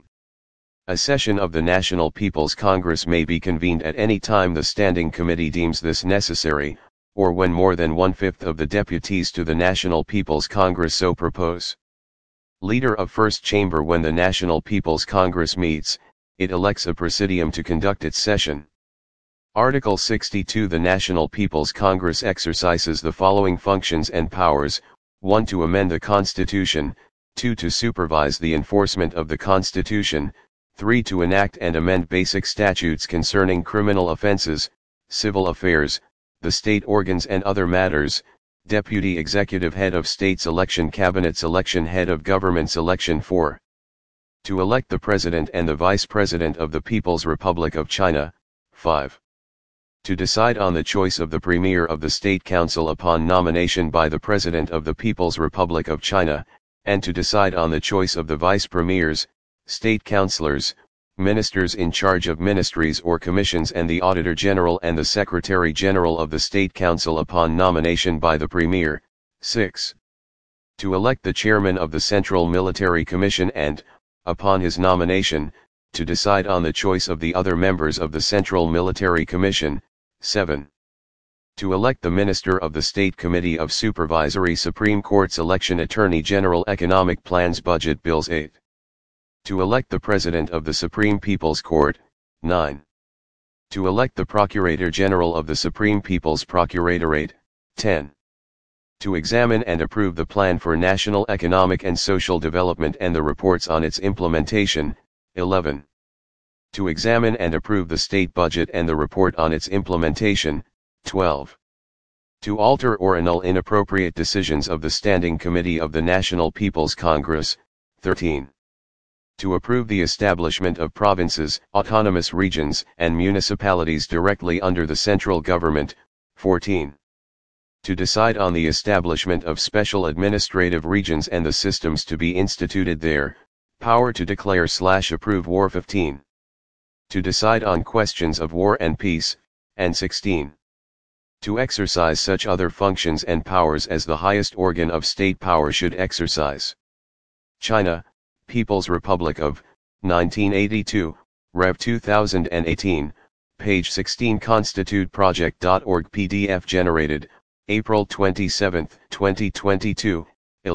A session of the National People's Congress may be convened at any time the Standing Committee deems this necessary, or when more than 1/5 of the deputies to the National People's Congress so propose. Leader of First Chamber When the National People's Congress meets, it elects a presidium to conduct its session. Article 62 The National People's Congress exercises the following functions and powers: 1. To amend the Constitution, 2. To supervise the enforcement of the Constitution, 3. To enact and amend basic statutes concerning criminal offenses, civil affairs, the state organs and other matters, Deputy Executive Head of States Election Cabinets Election Head of Governments Election 4. To elect the President and the Vice President of the People's Republic of China, 5. To decide on the choice of the Premier of the State Council upon nomination by the President of the People's Republic of China, and to decide on the choice of the Vice Premiers, State Councilors, Ministers in charge of ministries or commissions and the Auditor General and the Secretary General of the State Council upon nomination by the Premier, 6. To elect the Chairman of the Central Military Commission and, upon his nomination, to decide on the choice of the other members of the Central Military Commission, 7. To elect the Minister of the State Committee of Supervisory Supreme Court's Election Attorney General Economic Plans Budget Bills 8. To elect the President of the Supreme People's Court, 9. To elect the Procurator General of the Supreme People's Procuratorate, 10. To examine and approve the Plan for National Economic and Social Development and the reports on its implementation, 11. To examine and approve the state budget and the report on its implementation, 12. To alter or annul inappropriate decisions of the Standing Committee of the National People's Congress, 13. To approve the establishment of provinces, autonomous regions, and municipalities directly under the central government, 14. To decide on the establishment of special administrative regions and the systems to be instituted there, power to declare/approve war, 15. To decide on questions of war and peace, and 16. To exercise such other functions and powers as the highest organ of state power should exercise. China, People's Republic of, 1982, Rev 2018, page 16 constituteproject.org PDF generated, April 27, 2022,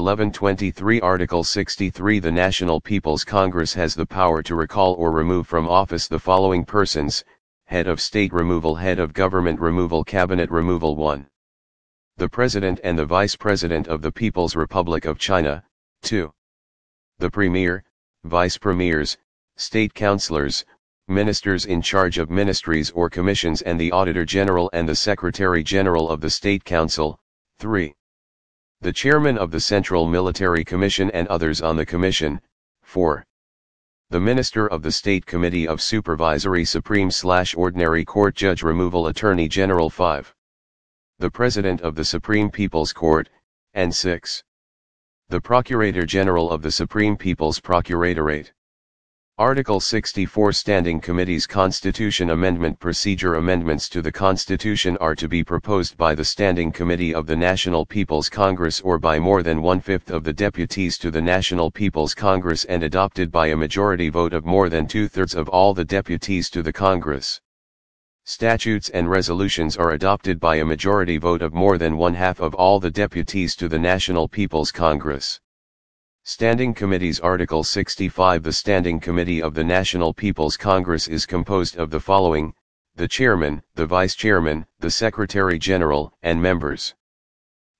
1123 Article 63 The National People's Congress has the power to recall or remove from office the following persons: Head of State removal, Head of Government removal, Cabinet removal. 1. The President and the Vice President of the People's Republic of China. 2. The Premier, Vice Premiers, State Councilors, Ministers in charge of ministries or commissions and the Auditor General and the Secretary General of the State Council. 3. The Chairman of the Central Military Commission and others on the Commission. 4. The Minister of the State Committee of Supervisory Supreme/Ordinary Court Judge Removal Attorney General. 5. The President of the Supreme People's Court, and 6. The Procurator General of the Supreme People's Procuratorate. Article 64 Standing Committee's Constitution Amendment Procedure. Amendments to the Constitution are to be proposed by the Standing Committee of the National People's Congress or by more than 1/5 of the deputies to the National People's Congress and adopted by a majority vote of more than 2/3 of all the deputies to the Congress. Statutes and resolutions are adopted by a majority vote of more than 1/2 of all the deputies to the National People's Congress. Standing Committees. Article 65 The Standing Committee of the National People's Congress is composed of the following: the Chairman, the Vice Chairman, the Secretary General, and members.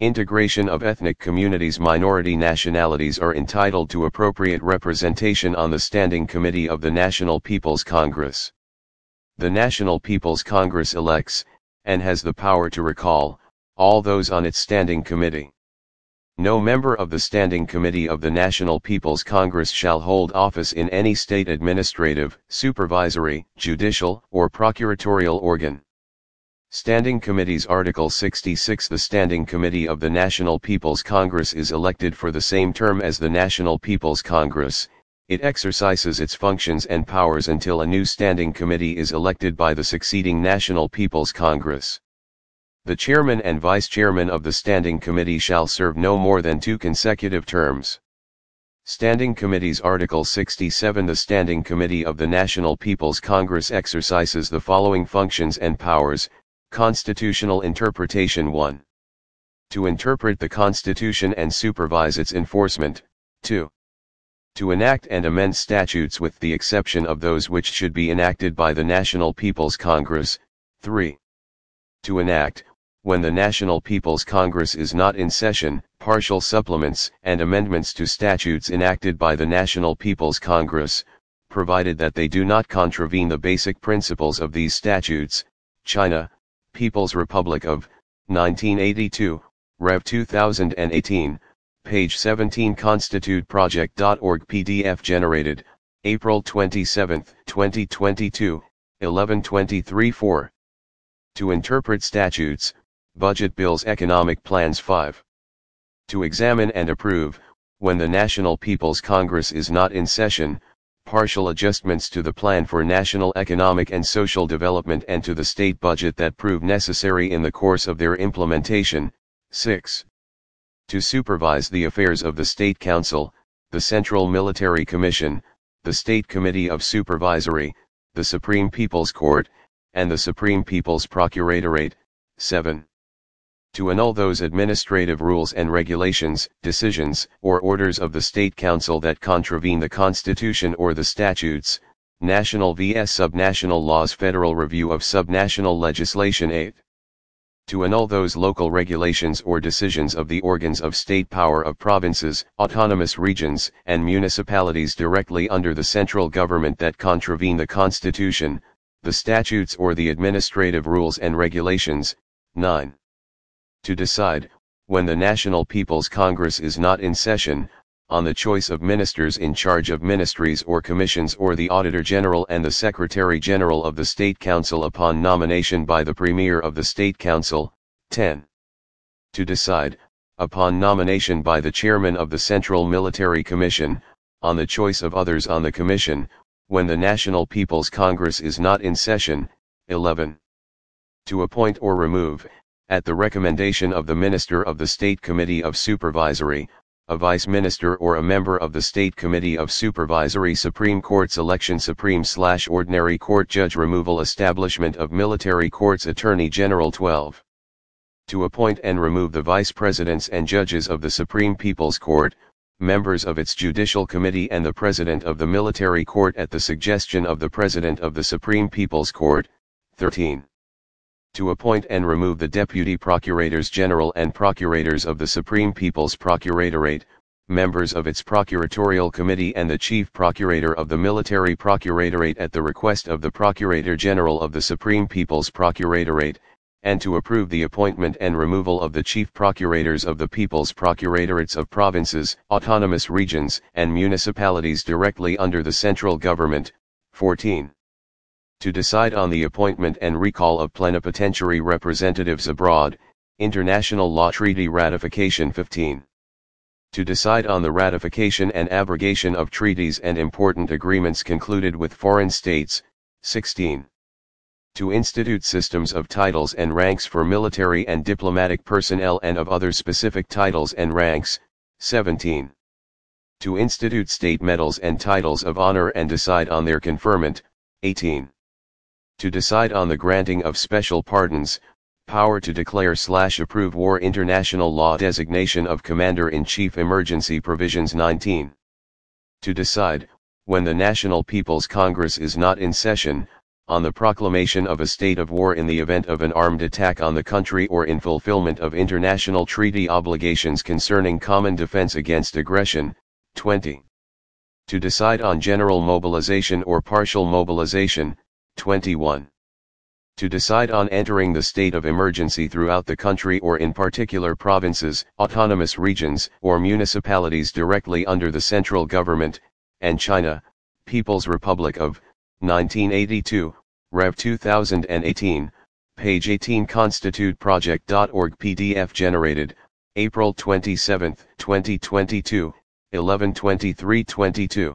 Integration of ethnic communities. Minority nationalities are entitled to appropriate representation on the Standing Committee of the National People's Congress. The National People's Congress elects, and has the power to recall, all those on its Standing Committee. No member of the Standing Committee of the National People's Congress shall hold office in any state administrative, supervisory, judicial, or procuratorial organ. Standing Committees. Article 66. The Standing Committee of the National People's Congress is elected for the same term as the National People's Congress. It exercises its functions and powers until a new Standing Committee is elected by the succeeding National People's Congress. The Chairman and Vice Chairman of the Standing Committee shall serve no more than 2 consecutive terms. Standing Committees. Article 67. The Standing Committee of the National People's Congress exercises the following functions and powers. Constitutional interpretation. 1. To interpret the Constitution and supervise its enforcement. 2. To enact and amend statutes with the exception of those which should be enacted by the National People's Congress. 3. To enact, when the National People's Congress is not in session, partial supplements and amendments to statutes enacted by the National People's Congress, provided that they do not contravene the basic principles of these statutes. China, People's Republic of, 1982, Rev 2018, page 17. ConstituteProject.org. PDF generated, April 27, 2022, 11:23:4. To interpret statutes, budget bills, economic plans. 5. To examine and approve, when the National People's Congress is not in session, partial adjustments to the plan for national economic and social development and to the state budget that prove necessary in the course of their implementation. 6. To supervise the affairs of the State Council, the Central Military Commission, the State Committee of Supervisory, the Supreme People's Court, and the Supreme People's Procuratorate. 7. To annul those administrative rules and regulations, decisions, or orders of the State Council that contravene the Constitution or the statutes, national vs. subnational laws. Federal review of subnational legislation. 8. To annul those local regulations or decisions of the organs of state power of provinces, autonomous regions, and municipalities directly under the central government that contravene the Constitution, the statutes or the administrative rules and regulations. 9. To decide, when the National People's Congress is not in session, on the choice of ministers in charge of ministries or commissions or the Auditor General and the Secretary General of the State Council upon nomination by the Premier of the State Council. 10. To decide, upon nomination by the Chairman of the Central Military Commission, on the choice of others on the Commission, when the National People's Congress is not in session. 11. To appoint or remove, at the recommendation of the Minister of the State Committee of Supervisory, a Vice Minister or a member of the State Committee of Supervisory. Supreme Court's election. Supreme/Ordinary Court Judge removal. Establishment of Military Courts. Attorney General. 12. To appoint and remove the Vice Presidents and Judges of the Supreme People's Court, members of its Judicial Committee and the President of the Military Court at the suggestion of the President of the Supreme People's Court. 13. To appoint and remove the Deputy Procurators General and Procurators of the Supreme People's Procuratorate, members of its Procuratorial Committee and the Chief Procurator of the Military Procuratorate at the request of the Procurator General of the Supreme People's Procuratorate, and to approve the appointment and removal of the Chief Procurators of the People's Procuratorates of provinces, autonomous regions, and municipalities directly under the central government. 14. To decide on the appointment and recall of plenipotentiary representatives abroad, international law treaty ratification. 15. To decide on the ratification and abrogation of treaties and important agreements concluded with foreign states. 16. To institute systems of titles and ranks for military and diplomatic personnel and of other specific titles and ranks. 17. To institute state medals and titles of honor and decide on their conferment. 18. To decide on the granting of special pardons, power to declare/approve war. International law designation of Commander-in-Chief. Emergency provisions. 19. To decide, when the National People's Congress is not in session, on the proclamation of a state of war in the event of an armed attack on the country or in fulfillment of international treaty obligations concerning common defense against aggression. 20. To decide on general mobilization or partial mobilization. 21. To decide on entering the state of emergency throughout the country or in particular provinces, autonomous regions, or municipalities directly under the central government, and China, People's Republic of, 1982, Rev 2018, page 18 constituteproject.org PDF generated, April 27, 2022, 11/23/22.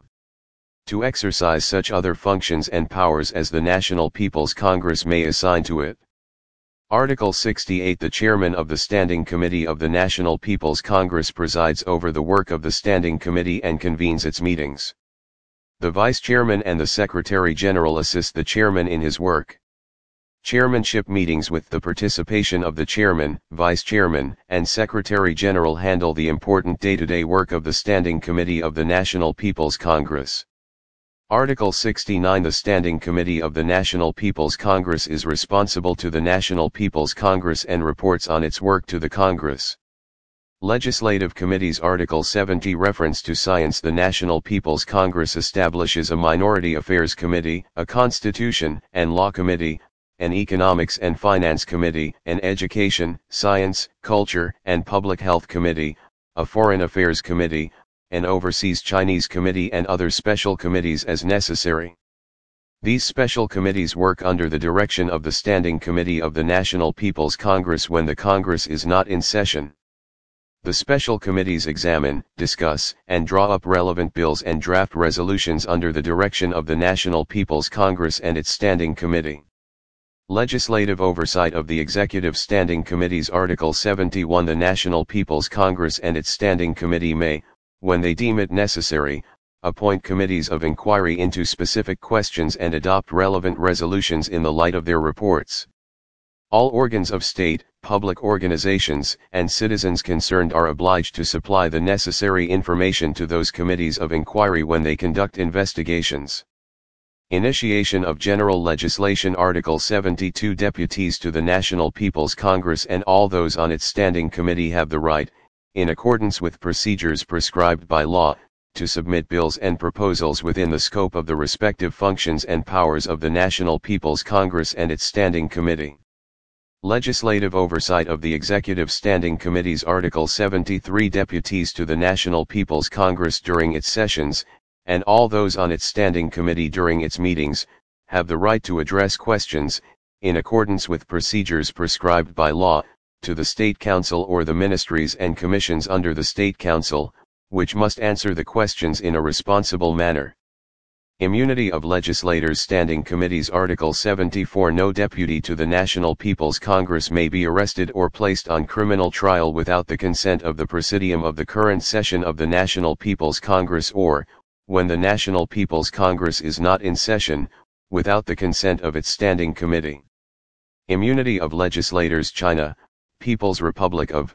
To exercise such other functions and powers as the National People's Congress may assign to it. Article 68. The Chairman of the Standing Committee of the National People's Congress presides over the work of the Standing Committee and convenes its meetings. The Vice Chairman and the Secretary General assist the Chairman in his work. Chairmanship meetings with the participation of the Chairman, Vice Chairman, and Secretary General handle the important day-to-day work of the Standing Committee of the National People's Congress. Article 69. The Standing Committee of the National People's Congress is responsible to the National People's Congress and reports on its work to the Congress. Legislative Committees. Article 70. Reference to science. The National People's Congress establishes a Minority Affairs Committee, a Constitution and Law Committee, an Economics and Finance Committee, an Education, Science, Culture, and Public Health Committee, a Foreign Affairs Committee, an Overseas Chinese Committee and other special committees as necessary. These special committees work under the direction of the Standing Committee of the National People's Congress when the Congress is not in session. The special committees examine, discuss, and draw up relevant bills and draft resolutions under the direction of the National People's Congress and its Standing Committee. Legislative oversight of the Executive Standing Committees. Article 71. The National People's Congress and its Standing Committee may, when they deem it necessary, appoint committees of inquiry into specific questions and adopt relevant resolutions in the light of their reports. All organs of state, public organizations, and citizens concerned are obliged to supply the necessary information to those committees of inquiry when they conduct investigations. Initiation of general legislation. Article 72. Deputies to the National People's Congress and all those on its standing committee have the right, in accordance with procedures prescribed by law, to submit bills and proposals within the scope of the respective functions and powers of the National People's Congress and its Standing Committee. Legislative oversight of the Executive Standing Committees. Article 73. Deputies to the National People's Congress during its sessions, and all those on its Standing Committee during its meetings, have the right to address questions, in accordance with procedures prescribed by law, to the State Council or the ministries and commissions under the State Council, which must answer the questions in a responsible manner. Immunity of legislators. Standing Committees. Article 74. No deputy to the National People's Congress may be arrested or placed on criminal trial without the consent of the Presidium of the current session of the National People's Congress or, when the National People's Congress is not in session, without the consent of its Standing Committee. Immunity of legislators. China, People's Republic of,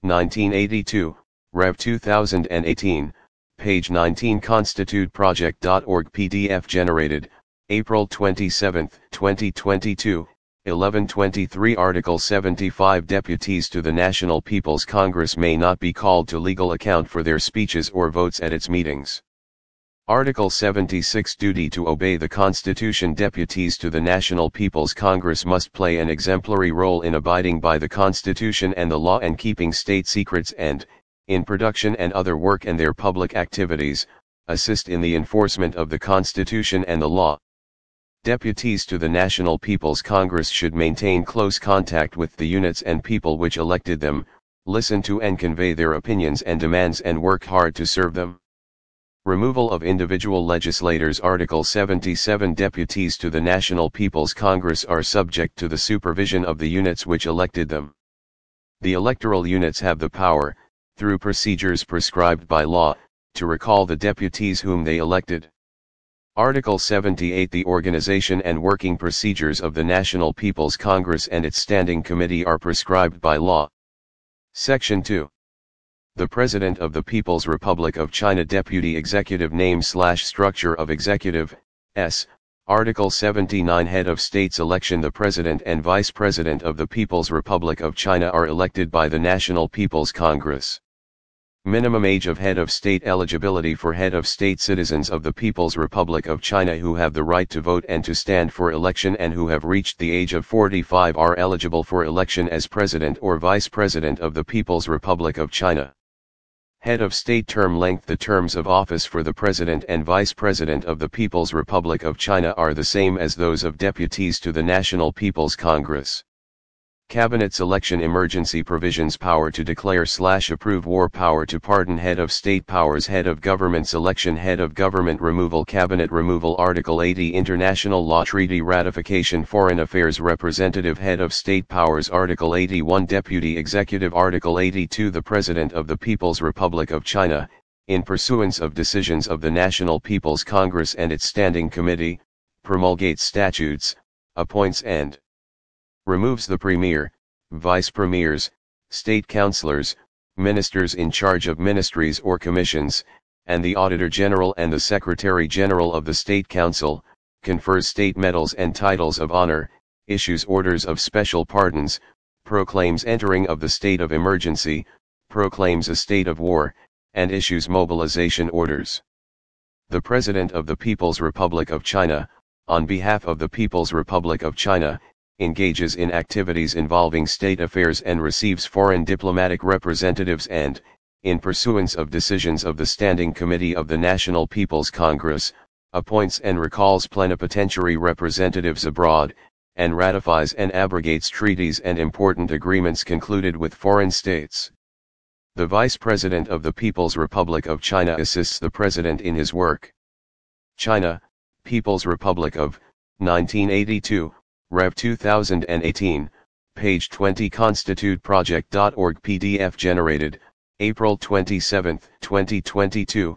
1982, Rev 2018, page 19 constituteproject.org PDF generated, April 27, 2022, 11/23. Article 75. Deputies to the National People's Congress may not be called to legal account for their speeches or votes at its meetings. Article 76. Duty to obey the Constitution. Deputies to the National People's Congress must play an exemplary role in abiding by the Constitution and the law and keeping state secrets and, in production and other work and their public activities, assist in the enforcement of the Constitution and the law. Deputies to the National People's Congress should maintain close contact with the units and people which elected them, listen to and convey their opinions and demands and work hard to serve them. Removal of individual legislators. Article 77. Deputies to the National People's Congress are subject to the supervision of the units which elected them. The electoral units have the power, through procedures prescribed by law, to recall the deputies whom they elected. Article 78. The organization and working procedures of the National People's Congress and its Standing Committee are prescribed by law. Section 2. The President of the People's Republic of China. Deputy Executive. Name/structure of Executive, S. Article 79 Head of State's election. The President and Vice President of the People's Republic of China are elected by the National People's Congress. Minimum age of head of state. Eligibility for head of state. Citizens of the People's Republic of China who have the right to vote and to stand for election and who have reached the age of 45 are eligible for election as President or Vice President of the People's Republic of China. Head of State term length. The terms of office for the President and Vice President of the People's Republic of China are the same as those of deputies to the National People's Congress. Cabinet's election. Emergency provisions. Power to declare/approve war. Power to pardon. Head of State powers. Head of Government's election. Head of Government removal. Cabinet removal. Article 80 International Law Treaty Ratification. Foreign Affairs Representative. Head of State powers. Article 81 Deputy Executive. Article 82 The President of the People's Republic of China, in pursuance of decisions of the National People's Congress and its Standing Committee, promulgates statutes, appoints and removes the Premier, Vice Premiers, State Councillors, Ministers in charge of ministries or commissions, and the Auditor General and the Secretary General of the State Council, confers state medals and titles of honor, issues orders of special pardons, proclaims entering of the state of emergency, proclaims a state of war, and issues mobilization orders. The President of the People's Republic of China, on behalf of the People's Republic of China, engages in activities involving state affairs and receives foreign diplomatic representatives and, in pursuance of decisions of the Standing Committee of the National People's Congress, appoints and recalls plenipotentiary representatives abroad, and ratifies and abrogates treaties and important agreements concluded with foreign states. The Vice President of the People's Republic of China assists the President in his work. China, People's Republic of, 1982, Rev 2018, page 20 constituteproject.org PDF generated, April 27, 2022,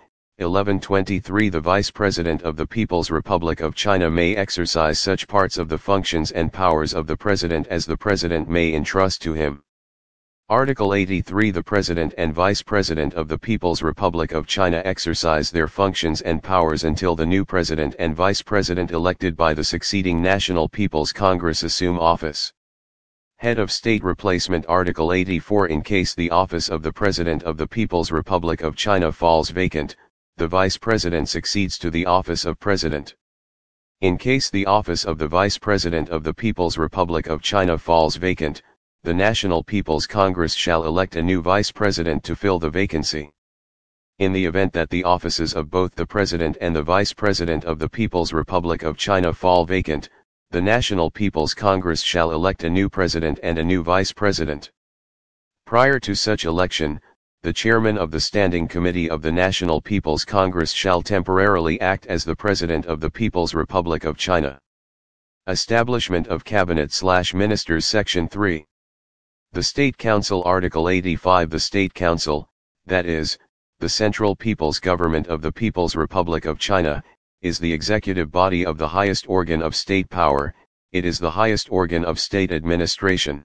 11:23 The Vice President of the People's Republic of China may exercise such parts of the functions and powers of the President as the President may entrust to him. Article 83 The President and Vice President of the People's Republic of China exercise their functions and powers until the new President and Vice President elected by the succeeding National People's Congress assume office. Head of State Replacement. Article 84 In case the office of the President of the People's Republic of China falls vacant, the Vice President succeeds to the office of President. In case the office of the Vice President of the People's Republic of China falls vacant, the National People's Congress shall elect a new Vice President to fill the vacancy. In the event that the offices of both the President and the Vice President of the People's Republic of China fall vacant, the National People's Congress shall elect a new President and a new Vice President. Prior to such election, the Chairman of the Standing Committee of the National People's Congress shall temporarily act as the President of the People's Republic of China. Establishment of Cabinet/Ministers. Section 3. The State Council. Article 85 The State Council, that is, the Central People's Government of the People's Republic of China, is the executive body of the highest organ of state power. It is the highest organ of state administration.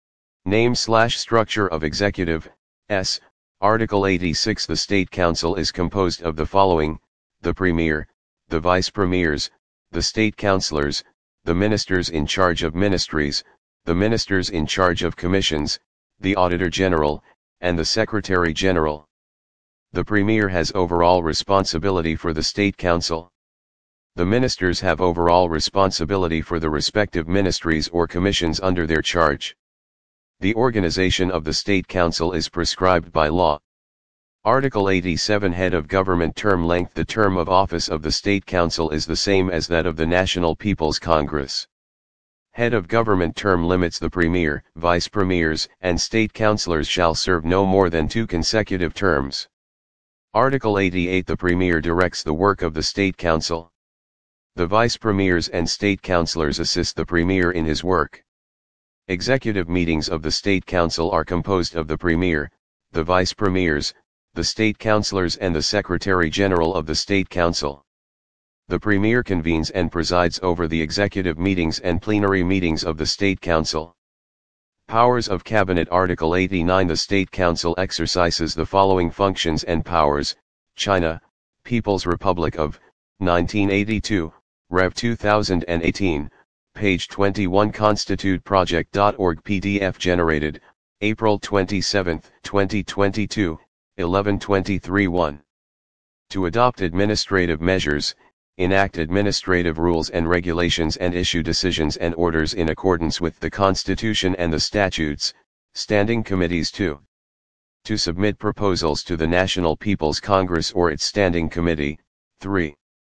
Name/structure of Executive, S. Article 86 The State Council is composed of the following: the Premier, the Vice Premiers, the State Councillors, the Ministers in charge of ministries, the Ministers in charge of commissions, the Auditor General, and the Secretary General. The Premier has overall responsibility for the State Council. The Ministers have overall responsibility for the respective ministries or commissions under their charge. The organization of the State Council is prescribed by law. Article 87 Head of Government term length. The term of office of the State Council is the same as that of the National People's Congress. Head of Government term limits. The Premier, Vice Premiers, and State Councillors shall serve no more than 2 consecutive terms. Article 88 The Premier directs the work of the State Council. The Vice Premiers and State Councillors assist the Premier in his work. Executive meetings of the State Council are composed of the Premier, the Vice Premiers, the State Councillors and the Secretary General of the State Council. The Premier convenes and presides over the executive meetings and plenary meetings of the State Council. Powers of Cabinet. Article 89 The State Council exercises the following functions and powers: China, People's Republic of, 1982, Rev 2018, page 21 constituteproject.org PDF generated, April 27, 2022, 11:23:1. To adopt administrative measures, enact administrative rules and regulations and issue decisions and orders in accordance with the Constitution and the statutes, standing committees to submit proposals to the National People's Congress or its standing committee. 3.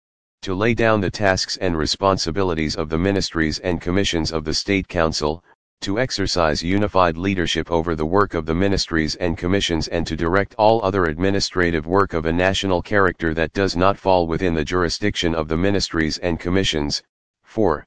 To lay down the tasks and responsibilities of the ministries and commissions of the State Council, to exercise unified leadership over the work of the ministries and commissions and to direct all other administrative work of a national character that does not fall within the jurisdiction of the ministries and commissions. 4.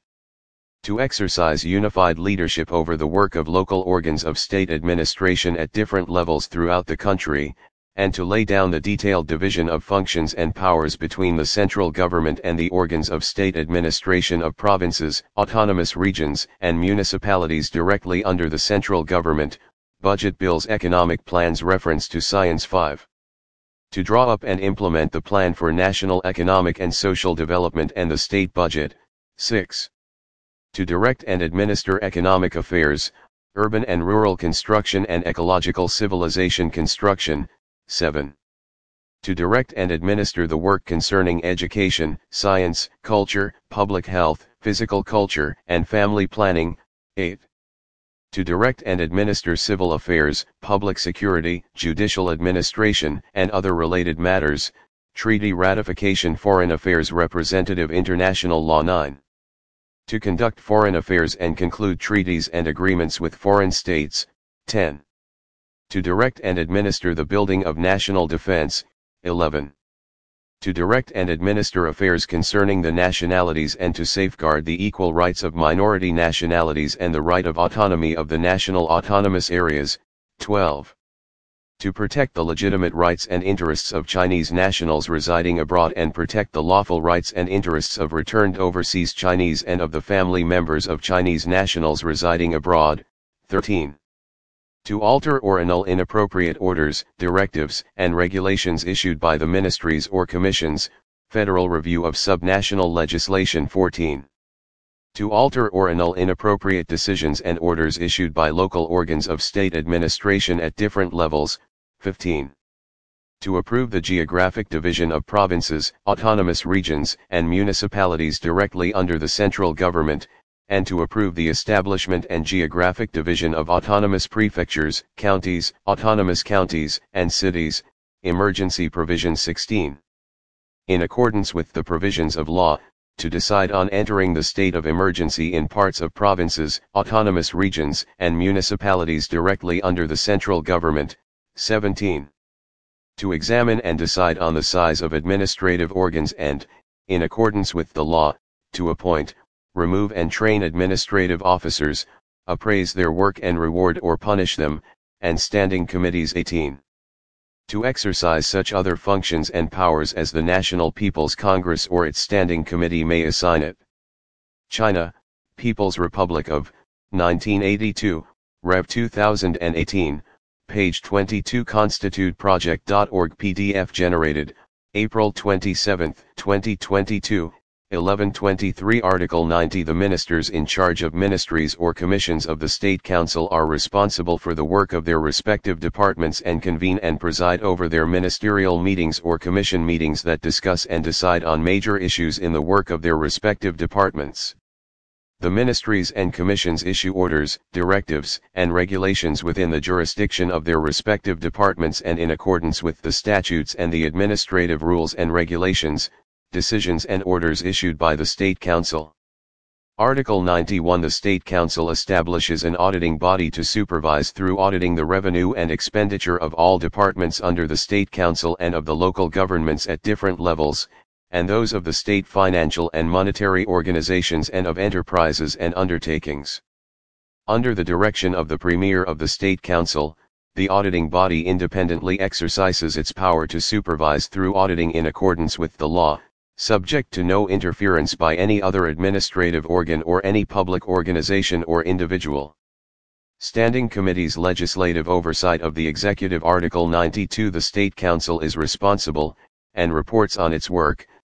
To exercise unified leadership over the work of local organs of state administration at different levels throughout the country, and to lay down the detailed division of functions and powers between the central government and the organs of state administration of provinces, autonomous regions, and municipalities directly under the central government, budget bills, economic plans, reference to Science 5. To draw up and implement the plan for national economic and social development and the state budget. 6. To direct and administer economic affairs, urban and rural construction and ecological civilization construction. 7. To direct and administer the work concerning education, science, culture, public health, physical culture, and family planning. 8. To direct and administer civil affairs, public security, judicial administration, and other related matters. Treaty ratification, foreign affairs, representative, international law. 9. To conduct foreign affairs and conclude treaties and agreements with foreign states. 10. To direct and administer the building of national defense. 11. To direct and administer affairs concerning the nationalities and to safeguard the equal rights of minority nationalities and the right of autonomy of the national autonomous areas. 12. To protect the legitimate rights and interests of Chinese nationals residing abroad and protect the lawful rights and interests of returned overseas Chinese and of the family members of Chinese nationals residing abroad. 13. To alter or annul inappropriate orders, directives, and regulations issued by the ministries or commissions. Federal Review of Subnational Legislation. 14. To alter or annul inappropriate decisions and orders issued by local organs of state administration at different levels. 15. To approve the geographic division of provinces, autonomous regions, and municipalities directly under the central government, and to approve the establishment and geographic division of autonomous prefectures, counties, autonomous counties, and cities. Emergency Provision. 16. In accordance with the provisions of law, to decide on entering the state of emergency in parts of provinces, autonomous regions, and municipalities directly under the central government. 17. To examine and decide on the size of administrative organs and, in accordance with the law, to appoint, remove and train administrative officers, appraise their work and reward or punish them, and standing committees. 18. To exercise such other functions and powers as the National People's Congress or its standing committee may assign it. China, People's Republic of, 1982, Rev 2018, page 22 constituteproject.org PDF generated, April 27, 2022, 11:23 Article 90. The ministers in charge of ministries or commissions of the State Council are responsible for the work of their respective departments and convene and preside over their ministerial meetings or commission meetings that discuss and decide on major issues in the work of their respective departments. The ministries and commissions issue orders, directives, and regulations within the jurisdiction of their respective departments and in accordance with the statutes and the administrative rules and regulations, decisions and orders issued by the State Council. Article 91. The State Council establishes an auditing body to supervise through auditing the revenue and expenditure of all departments under the State Council and of the local governments at different levels, and those of the state financial and monetary organizations and of enterprises and undertakings. Under the direction of the Premier of the State Council, the auditing body independently exercises its power to supervise through auditing in accordance with the law, subject to no interference by any other administrative organ or any public organization or individual. Standing Committees. Legislative oversight of the executive. Article 92. The State Council is responsible, and reports on its work,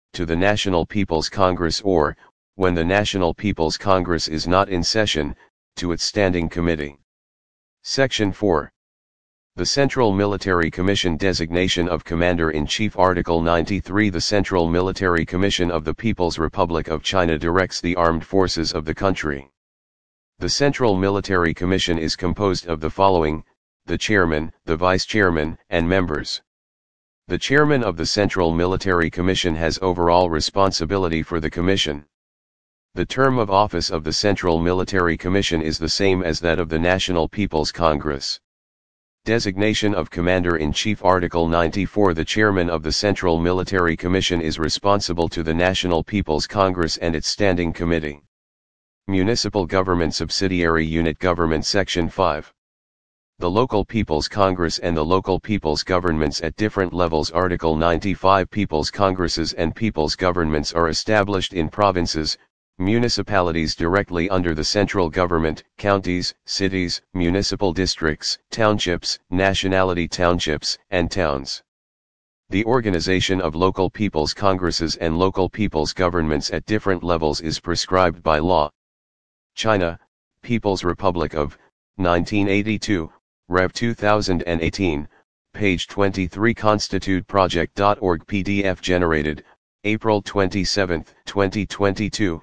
to the National People's Congress or, when the National People's Congress is not in session, to its Standing Committee. Section 4. The Central Military Commission Designation of Commander-in-Chief. Article 93. The Central Military Commission of the People's Republic of China directs the armed forces of the country. The Central Military Commission is composed of the following: the chairman, the vice-chairman, and members. The chairman of the Central Military Commission has overall responsibility for the commission. The term of office of the Central Military Commission is the same as that of the National People's Congress. Designation of Commander-in-Chief. Article 94. The chairman of the Central Military Commission is responsible to the National People's Congress and its Standing Committee. Municipal Government Subsidiary Unit Government. Section 5. The Local People's Congress and the Local People's Governments at different levels. Article 95. People's Congresses and People's Governments are established in provinces, municipalities directly under the central government, counties, cities, municipal districts, townships, nationality townships, and towns. The organization of local people's congresses and local people's governments at different levels is prescribed by law. China, People's Republic of, 1982, Rev 2018, page 23. ConstituteProject.org. PDF generated, April 27, 2022.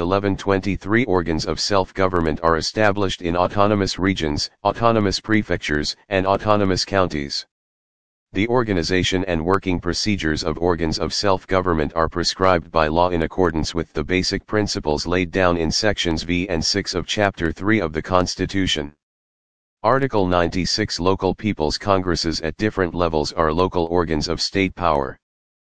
1123. Organs of self-government are established in autonomous regions, autonomous prefectures, and autonomous counties. The organization and working procedures of organs of self-government are prescribed by law in accordance with the basic principles laid down in sections V and 6 of Chapter 3 of the Constitution. Article 96. Local people's congresses at different levels are local organs of state power.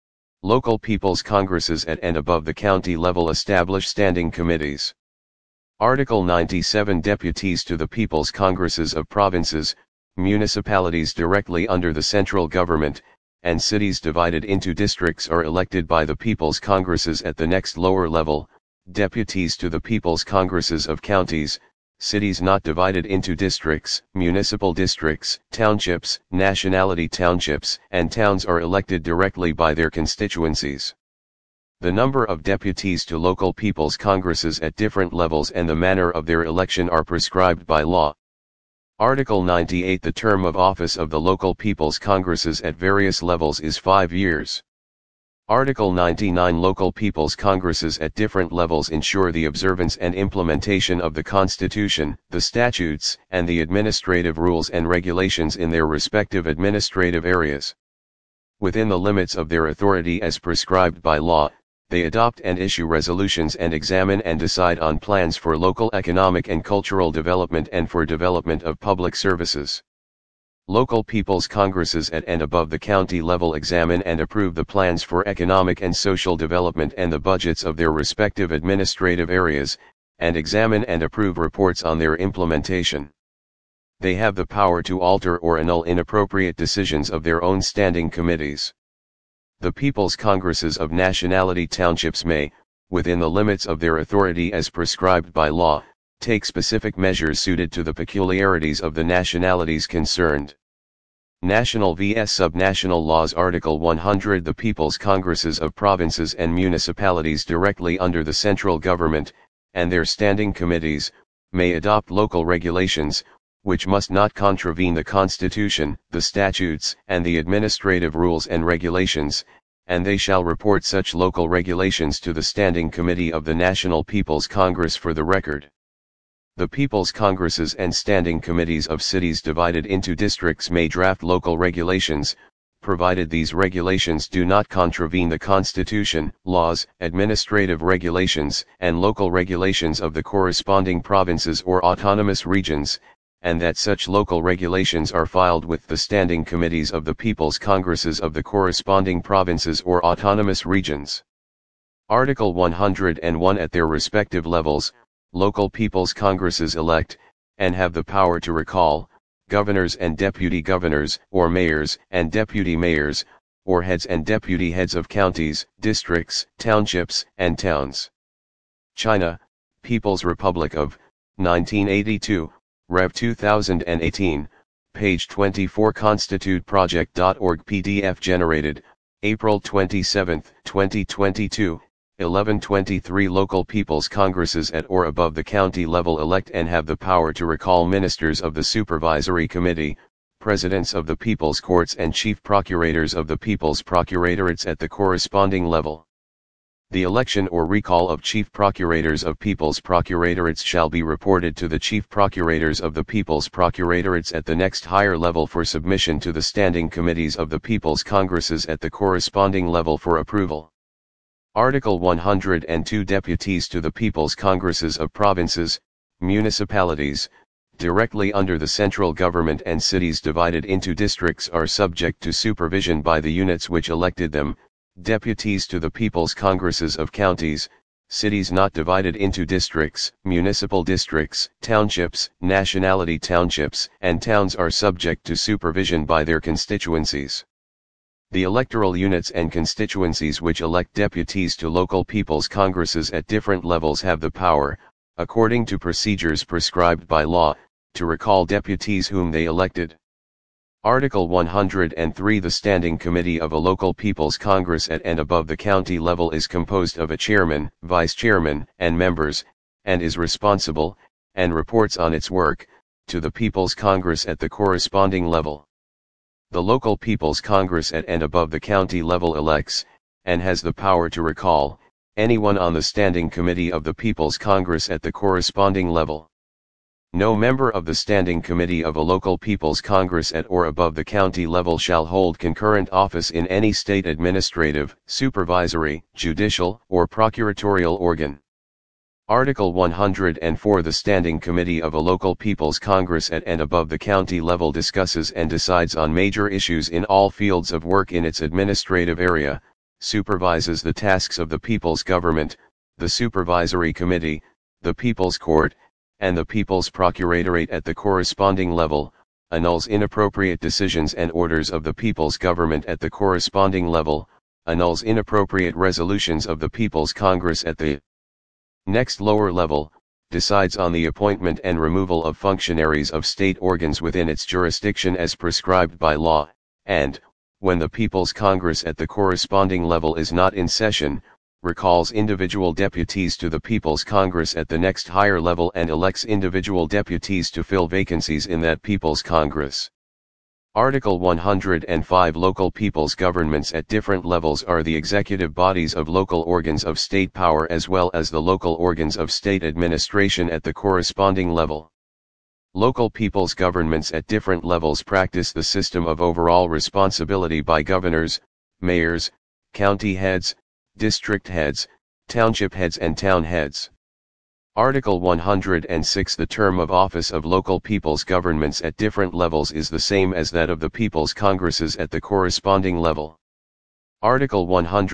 Local people's congresses at and above the county level establish standing committees. Article 97. Deputies to the people's congresses of provinces, municipalities directly under the central government, and cities divided into districts are elected by the people's congresses at the next lower level. Deputies to the people's congresses of counties, cities not divided into districts, municipal districts, townships, nationality townships, and towns are elected directly by their constituencies. The number of deputies to local people's congresses at different levels and the manner of their election are prescribed by law. Article 98. The term of office of the local people's congresses at various levels is 5 years. Article 99. Local people's congresses at different levels ensure the observance and implementation of the Constitution, the statutes, and the administrative rules and regulations in their respective administrative areas. Within the limits of their authority as prescribed by law, they adopt and issue resolutions and examine and decide on plans for local economic and cultural development and for development of public services. Local people's congresses at and above the county level examine and approve the plans for economic and social development and the budgets of their respective administrative areas, and examine and approve reports on their implementation. They have the power to alter or annul inappropriate decisions of their own standing committees. The people's congresses of nationality townships may, within the limits of their authority as prescribed by law, take specific measures suited to the peculiarities of the nationalities concerned. National vs. Subnational Laws. Article 100. The People's Congresses of Provinces and Municipalities directly under the central government, and their standing committees, may adopt local regulations, which must not contravene the Constitution, the statutes, and the administrative rules and regulations, and they shall report such local regulations to the Standing Committee of the National People's Congress for the record. The People's Congresses and Standing Committees of cities divided into districts may draft local regulations, provided these regulations do not contravene the Constitution, laws, administrative regulations, and local regulations of the corresponding provinces or autonomous regions, and that such local regulations are filed with the standing committees of the People's Congresses of the corresponding provinces or autonomous regions. Article 101. At their respective levels, local People's Congresses elect, and have the power to recall, governors and deputy governors, or mayors and deputy mayors, or heads and deputy heads of counties, districts, townships, and towns. China, People's Republic of, 1982, Rev 2018, page 24. ConstituteProject.org. PDF generated, April 27, 2022, 1123 Local People's Congresses at or above the county level elect and have the power to recall ministers of the Supervisory Committee, presidents of the People's Courts and chief procurators of the People's Procuratorates at the corresponding level. The election or recall of chief procurators of People's Procuratorates shall be reported to the chief procurators of the People's Procuratorates at the next higher level for submission to the standing committees of the People's Congresses at the corresponding level for approval. Article 102 Deputies to the People's Congresses of provinces, municipalities, directly under the central government and cities divided into districts are subject to supervision by the units which elected them. Deputies to the People's Congresses of counties, cities not divided into districts, municipal districts, townships, nationality townships, and towns are subject to supervision by their constituencies. The electoral units and constituencies which elect deputies to local People's Congresses at different levels have the power, according to procedures prescribed by law, to recall deputies whom they elected. Article 103 The Standing Committee of a local People's Congress at and above the county level is composed of a chairman, vice-chairman, and members, and is responsible, and reports on its work, to the People's Congress at the corresponding level. The local People's Congress at and above the county level elects, and has the power to recall, anyone on the Standing Committee of the People's Congress at the corresponding level. No member of the Standing Committee of a local People's Congress at or above the county level shall hold concurrent office in any state administrative, supervisory, judicial, or procuratorial organ. Article 104 The Standing Committee of a local People's Congress at and above the county level discusses and decides on major issues in all fields of work in its administrative area, supervises the tasks of the People's Government, the Supervisory Committee, the People's Court, and the People's Procuratorate at the corresponding level, annuls inappropriate decisions and orders of the People's Government at the corresponding level, annuls inappropriate resolutions of the People's Congress at the next lower level, decides on the appointment and removal of functionaries of state organs within its jurisdiction as prescribed by law, and, when the People's Congress at the corresponding level is not in session, recalls individual deputies to the People's Congress at the next higher level and elects individual deputies to fill vacancies in that People's Congress. Article 105 Local people's governments at different levels are the executive bodies of local organs of state power as well as the local organs of state administration at the corresponding level. Local people's governments at different levels practice the system of overall responsibility by governors, mayors, county heads, district heads, township heads and town heads. Article 106 The term of office of local people's governments at different levels is the same as that of the People's Congresses at the corresponding level. Article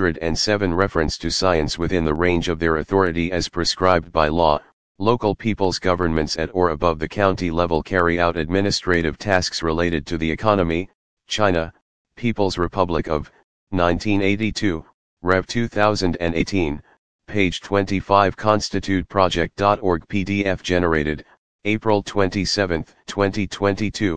107 Reference to science within the range of their authority as prescribed by law. Local people's governments at or above the county level carry out administrative tasks related to the economy. China, People's Republic of, 1982, Rev 2018. Page 25 constituteproject.org PDF generated, April 27, 2022,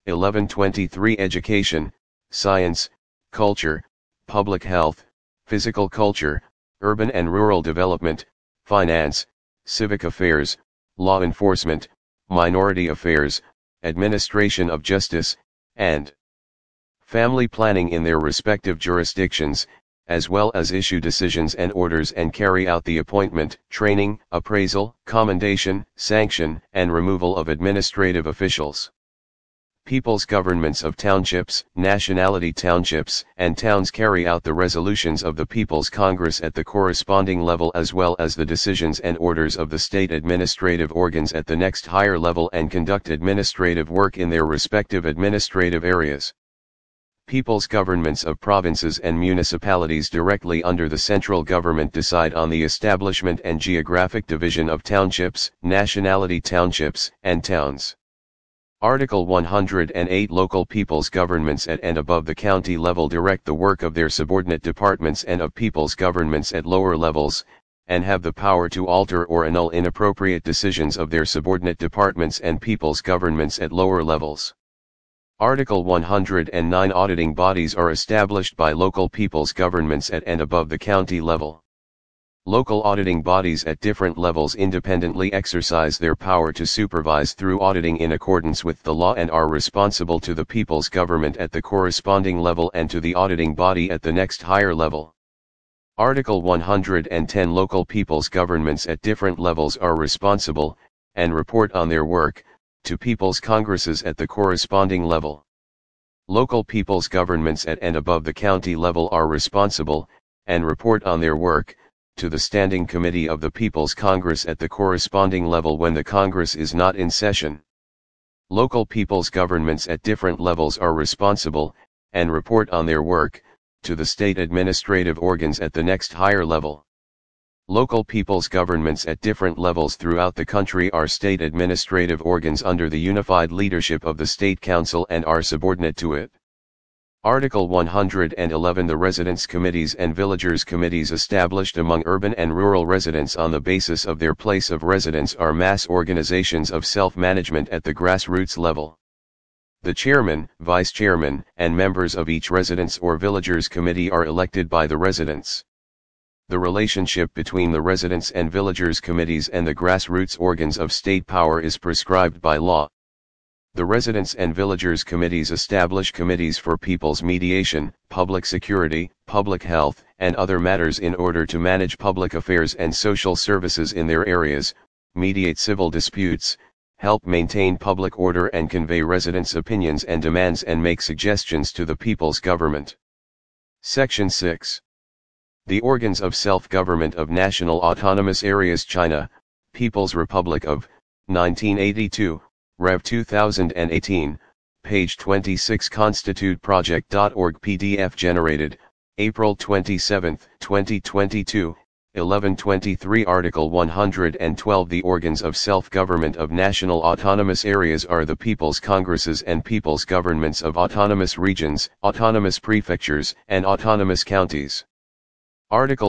1123 Education, Science, Culture, Public Health, Physical Culture, Urban and Rural Development, Finance, Civic Affairs, Law Enforcement, Minority Affairs, Administration of Justice, and Family Planning in their respective jurisdictions, as well as issue decisions and orders and carry out the appointment, training, appraisal, commendation, sanction, and removal of administrative officials. People's governments of townships, nationality townships, and towns carry out the resolutions of the People's Congress at the corresponding level as well as the decisions and orders of the state administrative organs at the next higher level and conduct administrative work in their respective administrative areas. People's governments of provinces and municipalities directly under the central government decide on the establishment and geographic division of townships, nationality townships, and towns. Article 108 Local people's governments at and above the county level direct the work of their subordinate departments and of people's governments at lower levels, and have the power to alter or annul inappropriate decisions of their subordinate departments and people's governments at lower levels. Article 109 Auditing bodies are established by local people's governments at and above the county level. Local auditing bodies at different levels independently exercise their power to supervise through auditing in accordance with the law and are responsible to the people's government at the corresponding level and to the auditing body at the next higher level. Article 110 Local people's governments at different levels are responsible, and report on their work, to people's congresses at the corresponding level. Local people's governments at and above the county level are responsible, and report on their work, to the Standing Committee of the People's Congress at the corresponding level when the Congress is not in session. Local people's governments at different levels are responsible, and report on their work, to the state administrative organs at the next higher level. Local people's governments at different levels throughout the country are state administrative organs under the unified leadership of the State Council and are subordinate to it. Article 111 The residence committees and villagers committees established among urban and rural residents on the basis of their place of residence are mass organizations of self-management at the grassroots level. The chairman, vice chairman, and members of each residence or villagers committee are elected by the residents. The relationship between the residents and villagers committees and the grassroots organs of state power is prescribed by law. The residents and villagers committees establish committees for people's mediation, public security, public health, and other matters in order to manage public affairs and social services in their areas, mediate civil disputes, help maintain public order and convey residents' opinions and demands and make suggestions to the people's government. Section 6. The organs of self-government of national autonomous areas China, People's Republic of, 1982. Rev 2018, page 26 constituteproject.org PDF generated, April 27, 2022, 11:23 Article 112 The organs of self-government of national autonomous areas are the People's Congresses and People's Governments of autonomous regions, autonomous prefectures, and autonomous counties. Article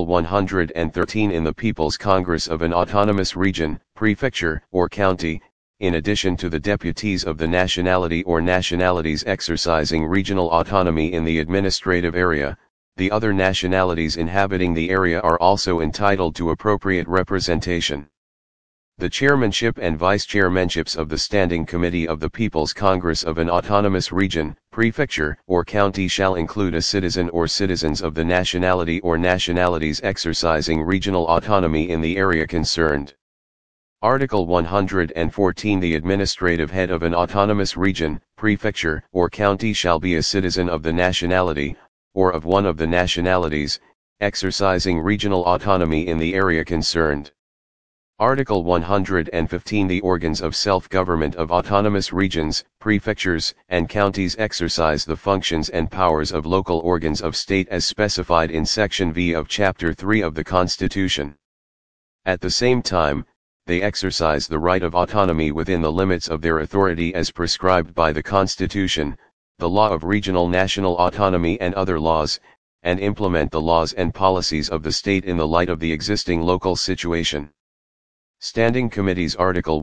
113 In the People's Congress of an autonomous region, prefecture, or county, in addition to the deputies of the nationality or nationalities exercising regional autonomy in the administrative area, the other nationalities inhabiting the area are also entitled to appropriate representation. The chairmanship and vice-chairmanships of the Standing Committee of the People's Congress of an autonomous region, prefecture, or county shall include a citizen or citizens of the nationality or nationalities exercising regional autonomy in the area concerned. Article 114 The administrative head of an autonomous region, prefecture, or county shall be a citizen of the nationality, or of one of the nationalities, exercising regional autonomy in the area concerned. Article 115 The organs of self-government of autonomous regions, prefectures, and counties exercise the functions and powers of local organs of state as specified in Section V of Chapter 3 of the Constitution. At the same time, they exercise the right of autonomy within the limits of their authority as prescribed by the Constitution, the law of regional national autonomy and other laws, and implement the laws and policies of the state in the light of the existing local situation. Standing Committees Article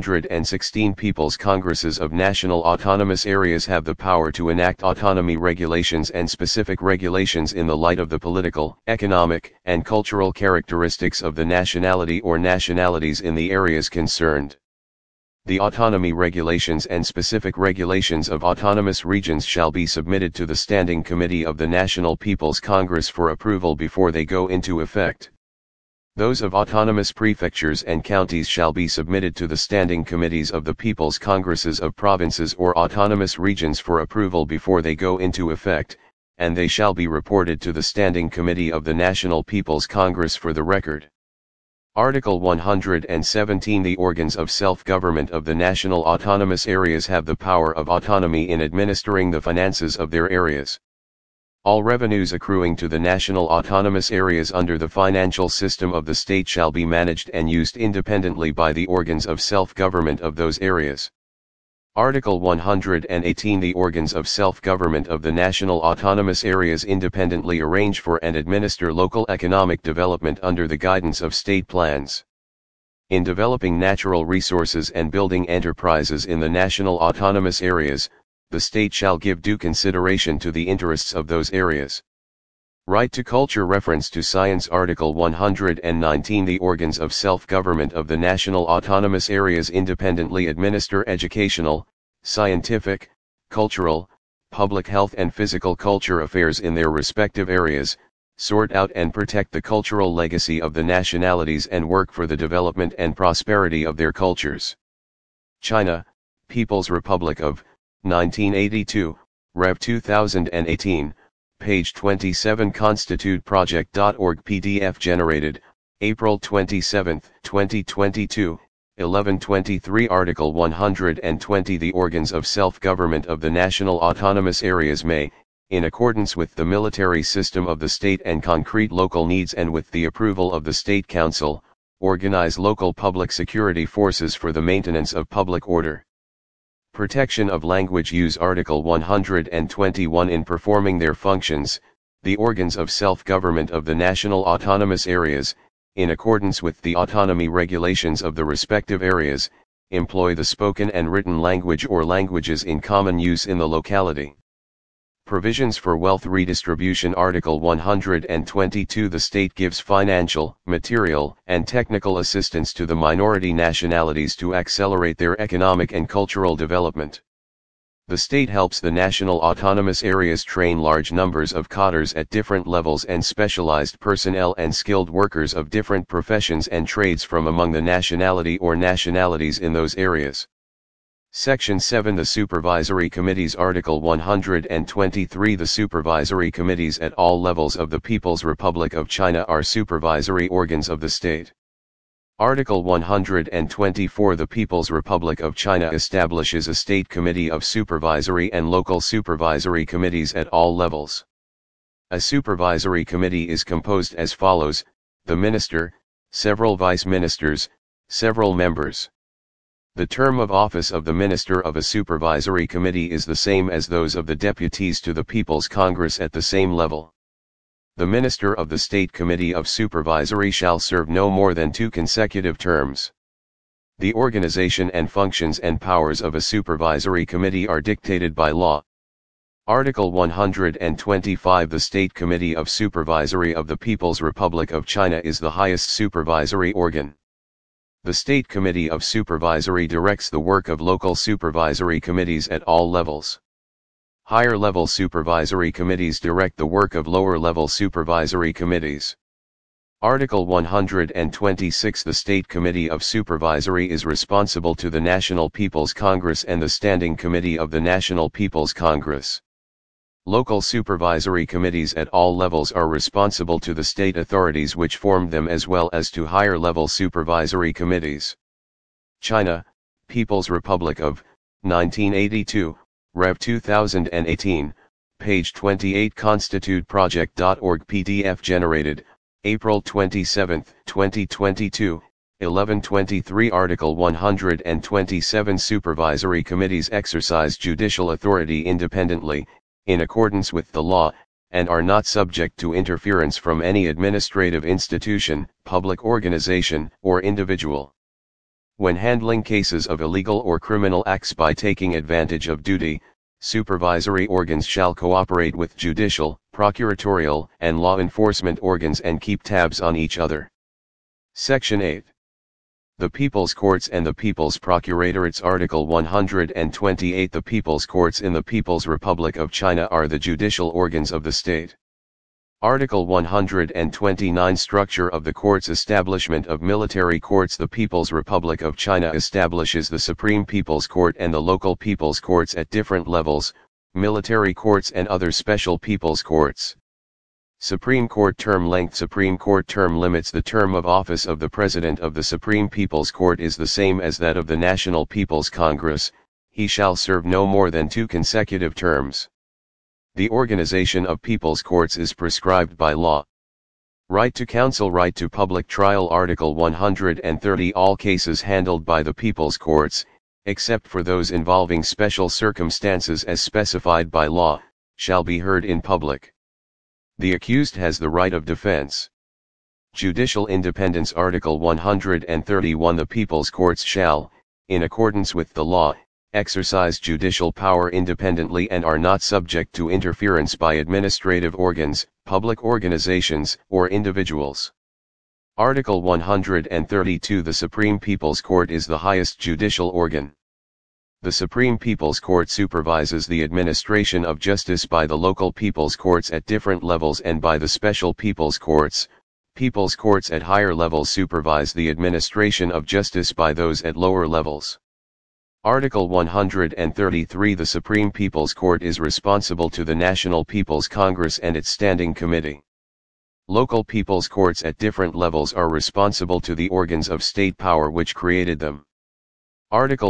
116 People's Congresses of national autonomous areas have the power to enact autonomy regulations and specific regulations in the light of the political, economic, and cultural characteristics of the nationality or nationalities in the areas concerned. The autonomy regulations and specific regulations of autonomous regions shall be submitted to the Standing Committee of the National People's Congress for approval before they go into effect. Those of autonomous prefectures and counties shall be submitted to the standing committees of the People's Congresses of provinces or autonomous regions for approval before they go into effect, and they shall be reported to the Standing Committee of the National People's Congress for the record. Article 117 The organs of self-government of the national autonomous areas have the power of autonomy in administering the finances of their areas. All revenues accruing to the national autonomous areas under the financial system of the state shall be managed and used independently by the organs of self-government of those areas. Article 118 The organs of self-government of the national autonomous areas independently arrange for and administer local economic development under the guidance of state plans. In developing natural resources and building enterprises in the national autonomous areas, the state shall give due consideration to the interests of those areas. Right to culture. Reference to science. Article 119. The organs of self-government of the national autonomous areas independently administer educational, scientific, cultural, public health and physical culture affairs in their respective areas, sort out and protect the cultural legacy of the nationalities and work for the development and prosperity of their cultures. China, People's Republic of, 1982, Rev 2018, page 27. ConstituteProject.org PDF generated, April 27, 2022, 11:23. Article 120. The organs of self-government of the national autonomous areas may, in accordance with the military system of the state and concrete local needs and with the approval of the State Council, organize local public security forces for the maintenance of public order. Protection of language use. Article 121. In performing their functions, the organs of self-government of the national autonomous areas, in accordance with the autonomy regulations of the respective areas, employ the spoken and written language or languages in common use in the locality. Provisions for wealth redistribution. Article 122. The state gives financial, material, and technical assistance to the minority nationalities to accelerate their economic and cultural development. The state helps the national autonomous areas train large numbers of cadres at different levels and specialized personnel and skilled workers of different professions and trades from among the nationality or nationalities in those areas. Section 7. The Supervisory Committees. Article 123. The supervisory committees at all levels of the People's Republic of China are supervisory organs of the state. Article 124. The People's Republic of China establishes a State Committee of Supervisory and Local Supervisory Committees at all levels. A supervisory committee is composed as follows: the minister, several vice ministers, several members. The term of office of the minister of a supervisory committee is the same as those of the deputies to the People's Congress at the same level. The minister of the State Committee of Supervisory shall serve no more than 2 consecutive terms. The organization and functions and powers of a supervisory committee are dictated by law. Article 125. The State Committee of Supervisory of the People's Republic of China is the highest supervisory organ. The State Committee of Supervisory directs the work of local supervisory committees at all levels. Higher-level supervisory committees direct the work of lower-level supervisory committees. Article 126. The State Committee of Supervisory is responsible to the National People's Congress and the Standing Committee of the National People's Congress. Local supervisory committees at all levels are responsible to the state authorities which formed them as well as to higher-level supervisory committees. China, People's Republic of, 1982, Rev 2018, page 28. ConstituteProject.org PDF generated, April 27, 2022, 11:23. Article 127. Supervisory committees exercise judicial authority independently, in accordance with the law, and are not subject to interference from any administrative institution, public organization, or individual. When handling cases of illegal or criminal acts by taking advantage of duty, supervisory organs shall cooperate with judicial, procuratorial, and law enforcement organs and keep tabs on each other. Section 8. The People's Courts and the People's Procuratorate. Article 128. The People's Courts in the People's Republic of China are the judicial organs of the state. Article 129. Structure of the courts. Establishment of military courts. The People's Republic of China establishes the Supreme People's Court and the local People's Courts at different levels, military courts and other special People's Courts. Supreme Court term length. Supreme Court term limits. The term of office of the President of the Supreme People's Court is the same as that of the National People's Congress. He shall serve no more than 2 consecutive terms. The organization of People's Courts is prescribed by law. Right to counsel. Right to public trial. Article 130. All cases handled by the People's Courts, except for those involving special circumstances as specified by law, shall be heard in public. The accused has the right of defense. Judicial independence. Article 131. The People's Courts shall, in accordance with the law, exercise judicial power independently and are not subject to interference by administrative organs, public organizations, or individuals. Article 132 The Supreme People's Court is the highest judicial organ. The Supreme People's Court supervises the administration of justice by the local people's courts at different levels and by the special people's courts. People's courts at higher levels supervise the administration of justice by those at lower levels. Article 133 The Supreme People's Court is responsible to the National People's Congress and its Standing Committee. Local people's courts at different levels are responsible to the organs of state power which created them. Article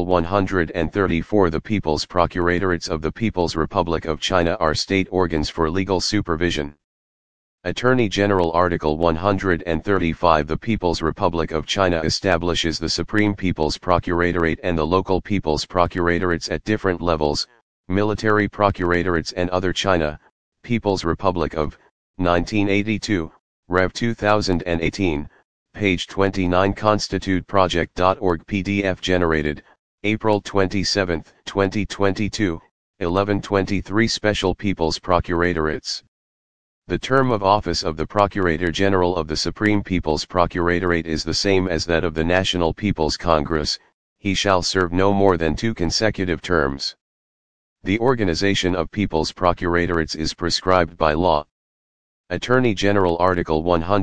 134 The People's Procuratorate of the People's Republic of China are state organs for legal supervision. Attorney General Article 135 The People's Republic of China establishes the Supreme People's Procuratorate and the local People's Procuratorate at different levels, military procuratorate and other China, People's Republic of, 1982, Rev 2018, page 29 constituteproject.org PDF generated, April 27, 2022, 11:23 Special People's Procuratorate. The term of office of the Procurator General of the Supreme People's Procuratorate is the same as that of the National People's Congress. He shall serve no more than 2 consecutive terms. The organization of People's Procuratorate is prescribed by law. Attorney General Article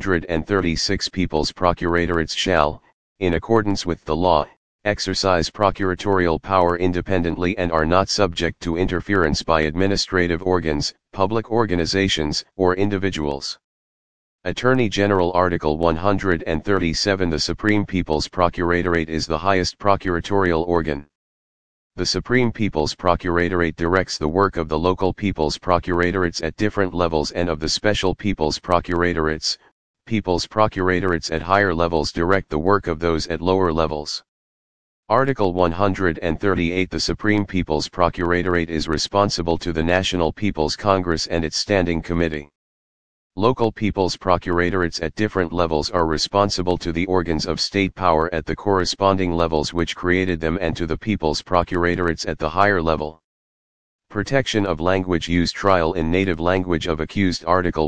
136 People's Procuratorate shall, in accordance with the law, exercise procuratorial power independently and are not subject to interference by administrative organs, public organizations, or individuals. Attorney General Article 137 The Supreme People's Procuratorate is the highest procuratorial organ. The Supreme People's Procuratorate directs the work of the local People's Procuratorate at different levels and of the Special People's Procuratorate. People's Procuratorate at higher levels direct the work of those at lower levels. Article 138 The Supreme People's Procuratorate is responsible to the National People's Congress and its Standing Committee. Local People's Procuratorate at different levels are responsible to the organs of state power at the corresponding levels which created them and to the People's Procuratorate at the higher level. Protection of language use trial in native language of accused Article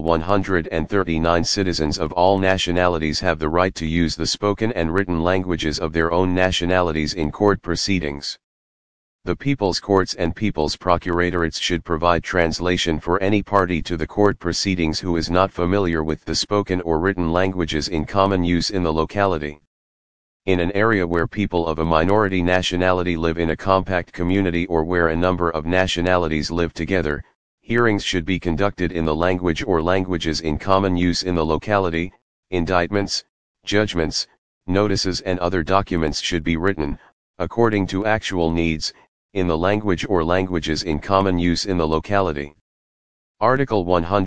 139 Citizens of all nationalities have the right to use the spoken and written languages of their own nationalities in court proceedings. The People's Courts and People's Procuratorate should provide translation for any party to the court proceedings who is not familiar with the spoken or written languages in common use in the locality. In an area where people of a minority nationality live in a compact community or where a number of nationalities live together, hearings should be conducted in the language or languages in common use in the locality. Indictments, judgments, notices and other documents should be written, according to actual needs, in the language or languages in common use in the locality. Article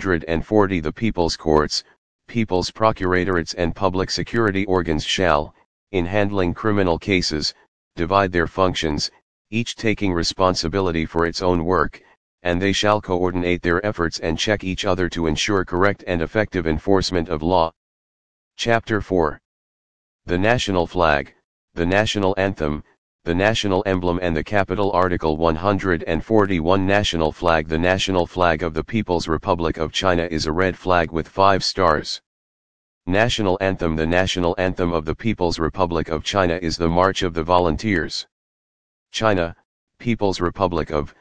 140 The People's Courts, People's Procuratorate and public security organs shall, in handling criminal cases, divide their functions, each taking responsibility for its own work, and they shall coordinate their efforts and check each other to ensure correct and effective enforcement of law. Chapter 4. The National Flag, the National Anthem, the National Emblem and the Capital. Article 141 National Flag. The national flag of the People's Republic of China is a red flag with 5 stars. National Anthem. The national anthem of the People's Republic of China is the March of the Volunteers. China, People's Republic of,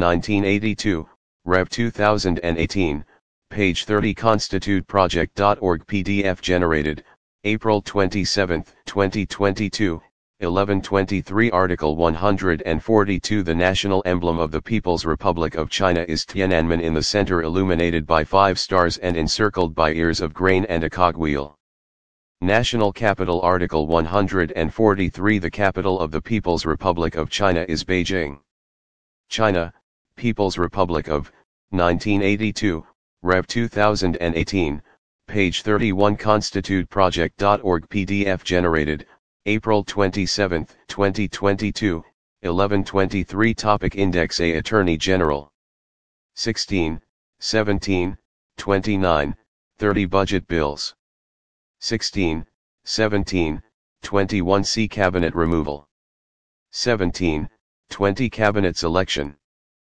1982, Rev 2018, page 30 constituteproject.org PDF generated, April 27, 2022, 11:23 Article 142 The national emblem of the People's Republic of China is Tiananmen in the center, illuminated by 5 stars and encircled by ears of grain and a cogwheel. National capital. Article 143 The capital of the People's Republic of China is Beijing. China, People's Republic of, 1982, Rev 2018, page 31 constituteproject.org PDF generated, April 27, 2022, 11:23 Topic Index A Attorney General 16, 17, 29, 30 Budget Bills 16, 17, 21 C Cabinet Removal 17, 20 Cabinet selection.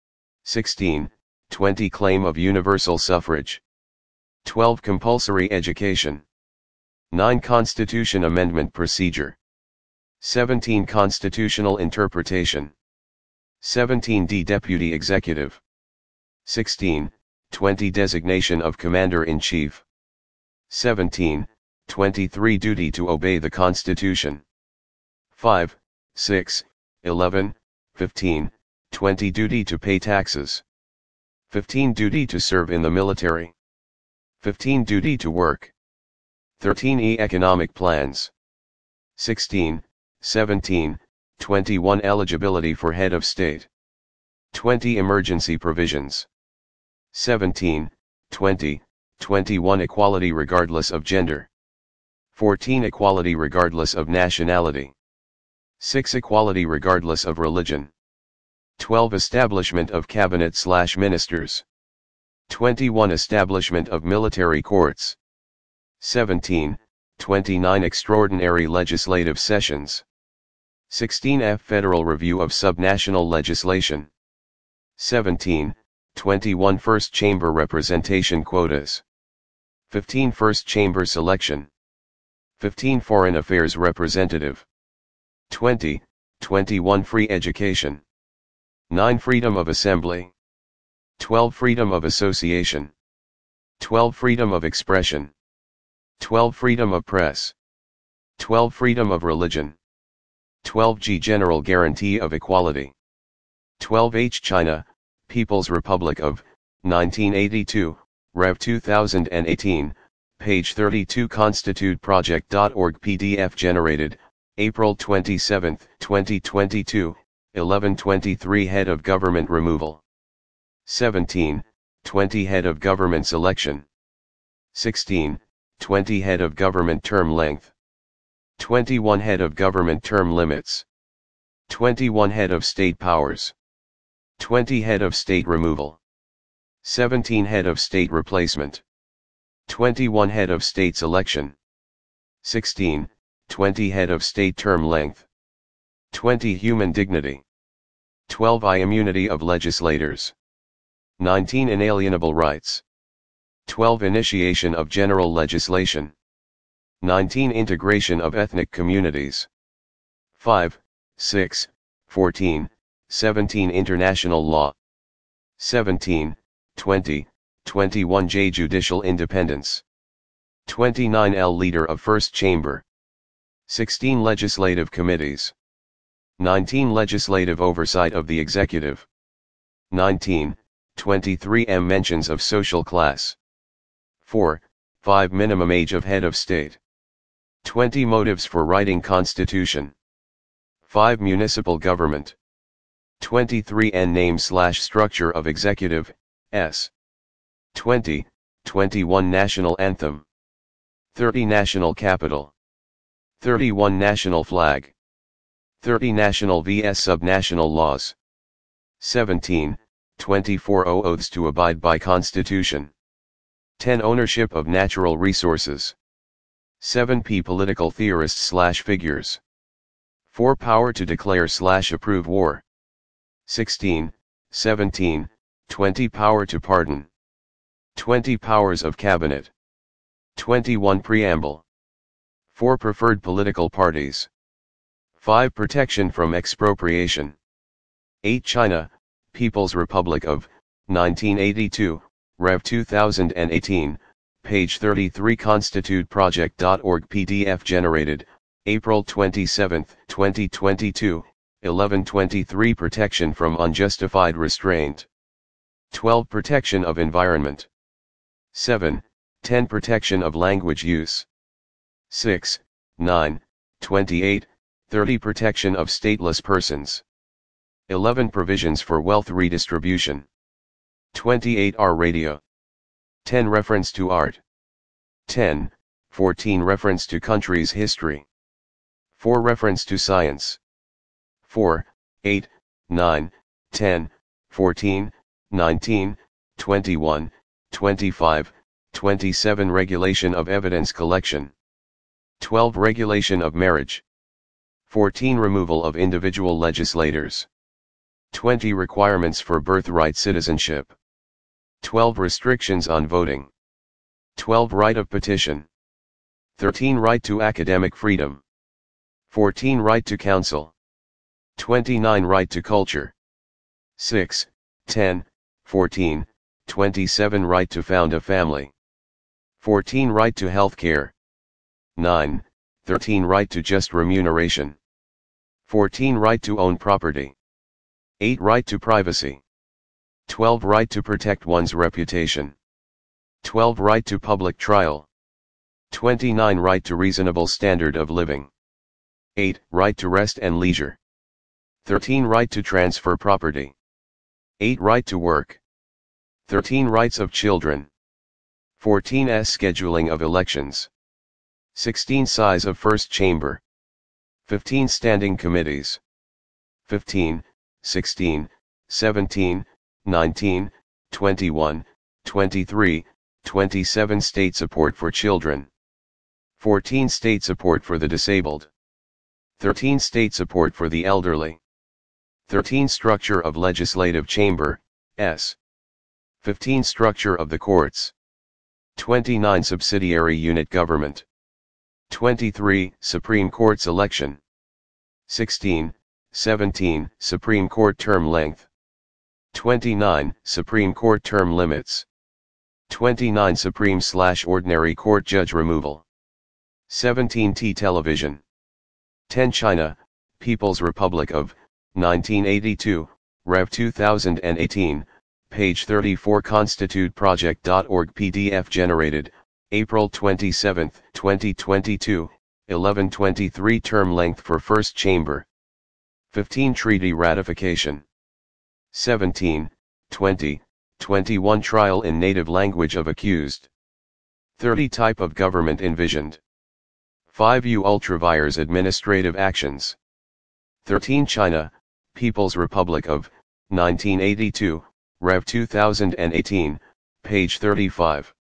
16. 20 Claim of universal suffrage. 12 Compulsory education. 9 Constitution amendment procedure. 17 Constitutional interpretation. 17D Deputy executive. 16. 20 Designation of Commander-in-Chief. 17. 23 Duty to obey the Constitution. 5, 6, 11, 15, 20 Duty to pay taxes. 15 Duty to serve in the military. 15 Duty to work. 13E Economic plans. 16, 17, 21 Eligibility for head of state. 20 Emergency provisions. 17, 20, 21 Equality regardless of gender. 14 Equality regardless of nationality. 6 Equality regardless of religion. 12 Establishment of cabinet/ministers. 21 Establishment of military courts. 17, 29 Extraordinary legislative sessions. 16F Federal review of subnational legislation. 17, 21 First chamber representation quotas. 15 First chamber selection. 15 Foreign affairs representative. 20, 21 Free education. 9 Freedom of assembly. 12 Freedom of association. 12 Freedom of expression. 12 Freedom of press. 12 Freedom of religion. 12G General guarantee of equality. 12H China, People's Republic of, 1982, Rev 2018, page 32 constituteproject.org PDF generated, April 27, 2022, 11:23 Head of Government removal. 17, 20 Head of Government selection. 16, 20 Head of Government term length. 21 Head of Government term limits. 21 Head of State powers. 20 Head of State removal. 17 Head of State replacement. 21 Head of State selection. 16, 20 Head of State term length. 20 Human dignity. 12 I immunity of legislators. 19 Inalienable rights. 12 Initiation of general legislation. 19 Integration of ethnic communities. 5, 6, 14, 17 International law. 17, 20, 21 J Judicial independence. 29 L Leader of First Chamber. 16 Legislative committees. 19 Legislative oversight of the executive. 19, 23 M Mentions of social class. 4, 5 Minimum age of head of state. 20 Motives for writing constitution. 5 Municipal government. 23 N name/structure of executive, S. 20, 21 National anthem. 30 National capital. 31 National flag. 30 National vs subnational laws. 17, 24 Oaths to abide by Constitution. 10 Ownership of natural resources. 7 P Political theorists/figures. 4 Power to declare/approve war. 16, 17, 20 Power to pardon. 20 Powers of Cabinet. 21 Preamble. 4 Preferred political parties. 5 Protection from expropriation. 8 China, People's Republic of, 1982, Rev 2018, page 33 constituteproject.org PDF generated, April 27, 2022, 11:23 Protection from unjustified restraint. 12 Protection of environment. 7, 10 Protection of language use. 6, 9, 28, 30 Protection of stateless persons. 11 Provisions for wealth redistribution. 28 R Radio. 10 Reference to art. 10, 14 Reference to country's history. 4 Reference to science. 4, 8, 9, 10, 14, 19, 21, 25, 27 Regulation of evidence collection. 12 Regulation of marriage. 14 Removal of individual legislators. 20 requirements for birthright citizenship. 12 restrictions on voting. 12 right of petition. 13 right to academic freedom. 14 right to counsel. 29 right to culture. 6, 10, 14, 27 right to found a family. 14 right to health care. 9, 13 right to just remuneration. 14 right to own property. 8 right to privacy. 12 right to protect one's reputation. 12 right to public trial. 29 right to reasonable standard of living. 8 right to rest and leisure. 13 right to transfer property. 8 right to work. 13 rights of children. 14 scheduling of elections. 16 size of first chamber. 15 standing committees. 15, 16, 17, 19, 21, 23, 27 state support for children. 14 state support for the disabled. 13 state support for the elderly. 13 structure of legislative chamber, S. 15 structure of the courts. 29 subsidiary unit government. 23 Supreme Court's election. 16, 17 Supreme Court term length. 29 Supreme Court term limits. 29 Supreme/Ordinary Court judge removal. 17 T television. 10 China, People's Republic of, 1982, Rev 2018, page 34 constituteproject.org PDF generated, April 27, 2022, 11:23 term length for first chamber. 15 Treaty ratification. 17, 20, 21 Trial in native language of accused. 30 Type of government envisioned. 5 U ultravires administrative actions. 13 China, People's Republic of, 1982, Rev 2018, page 35.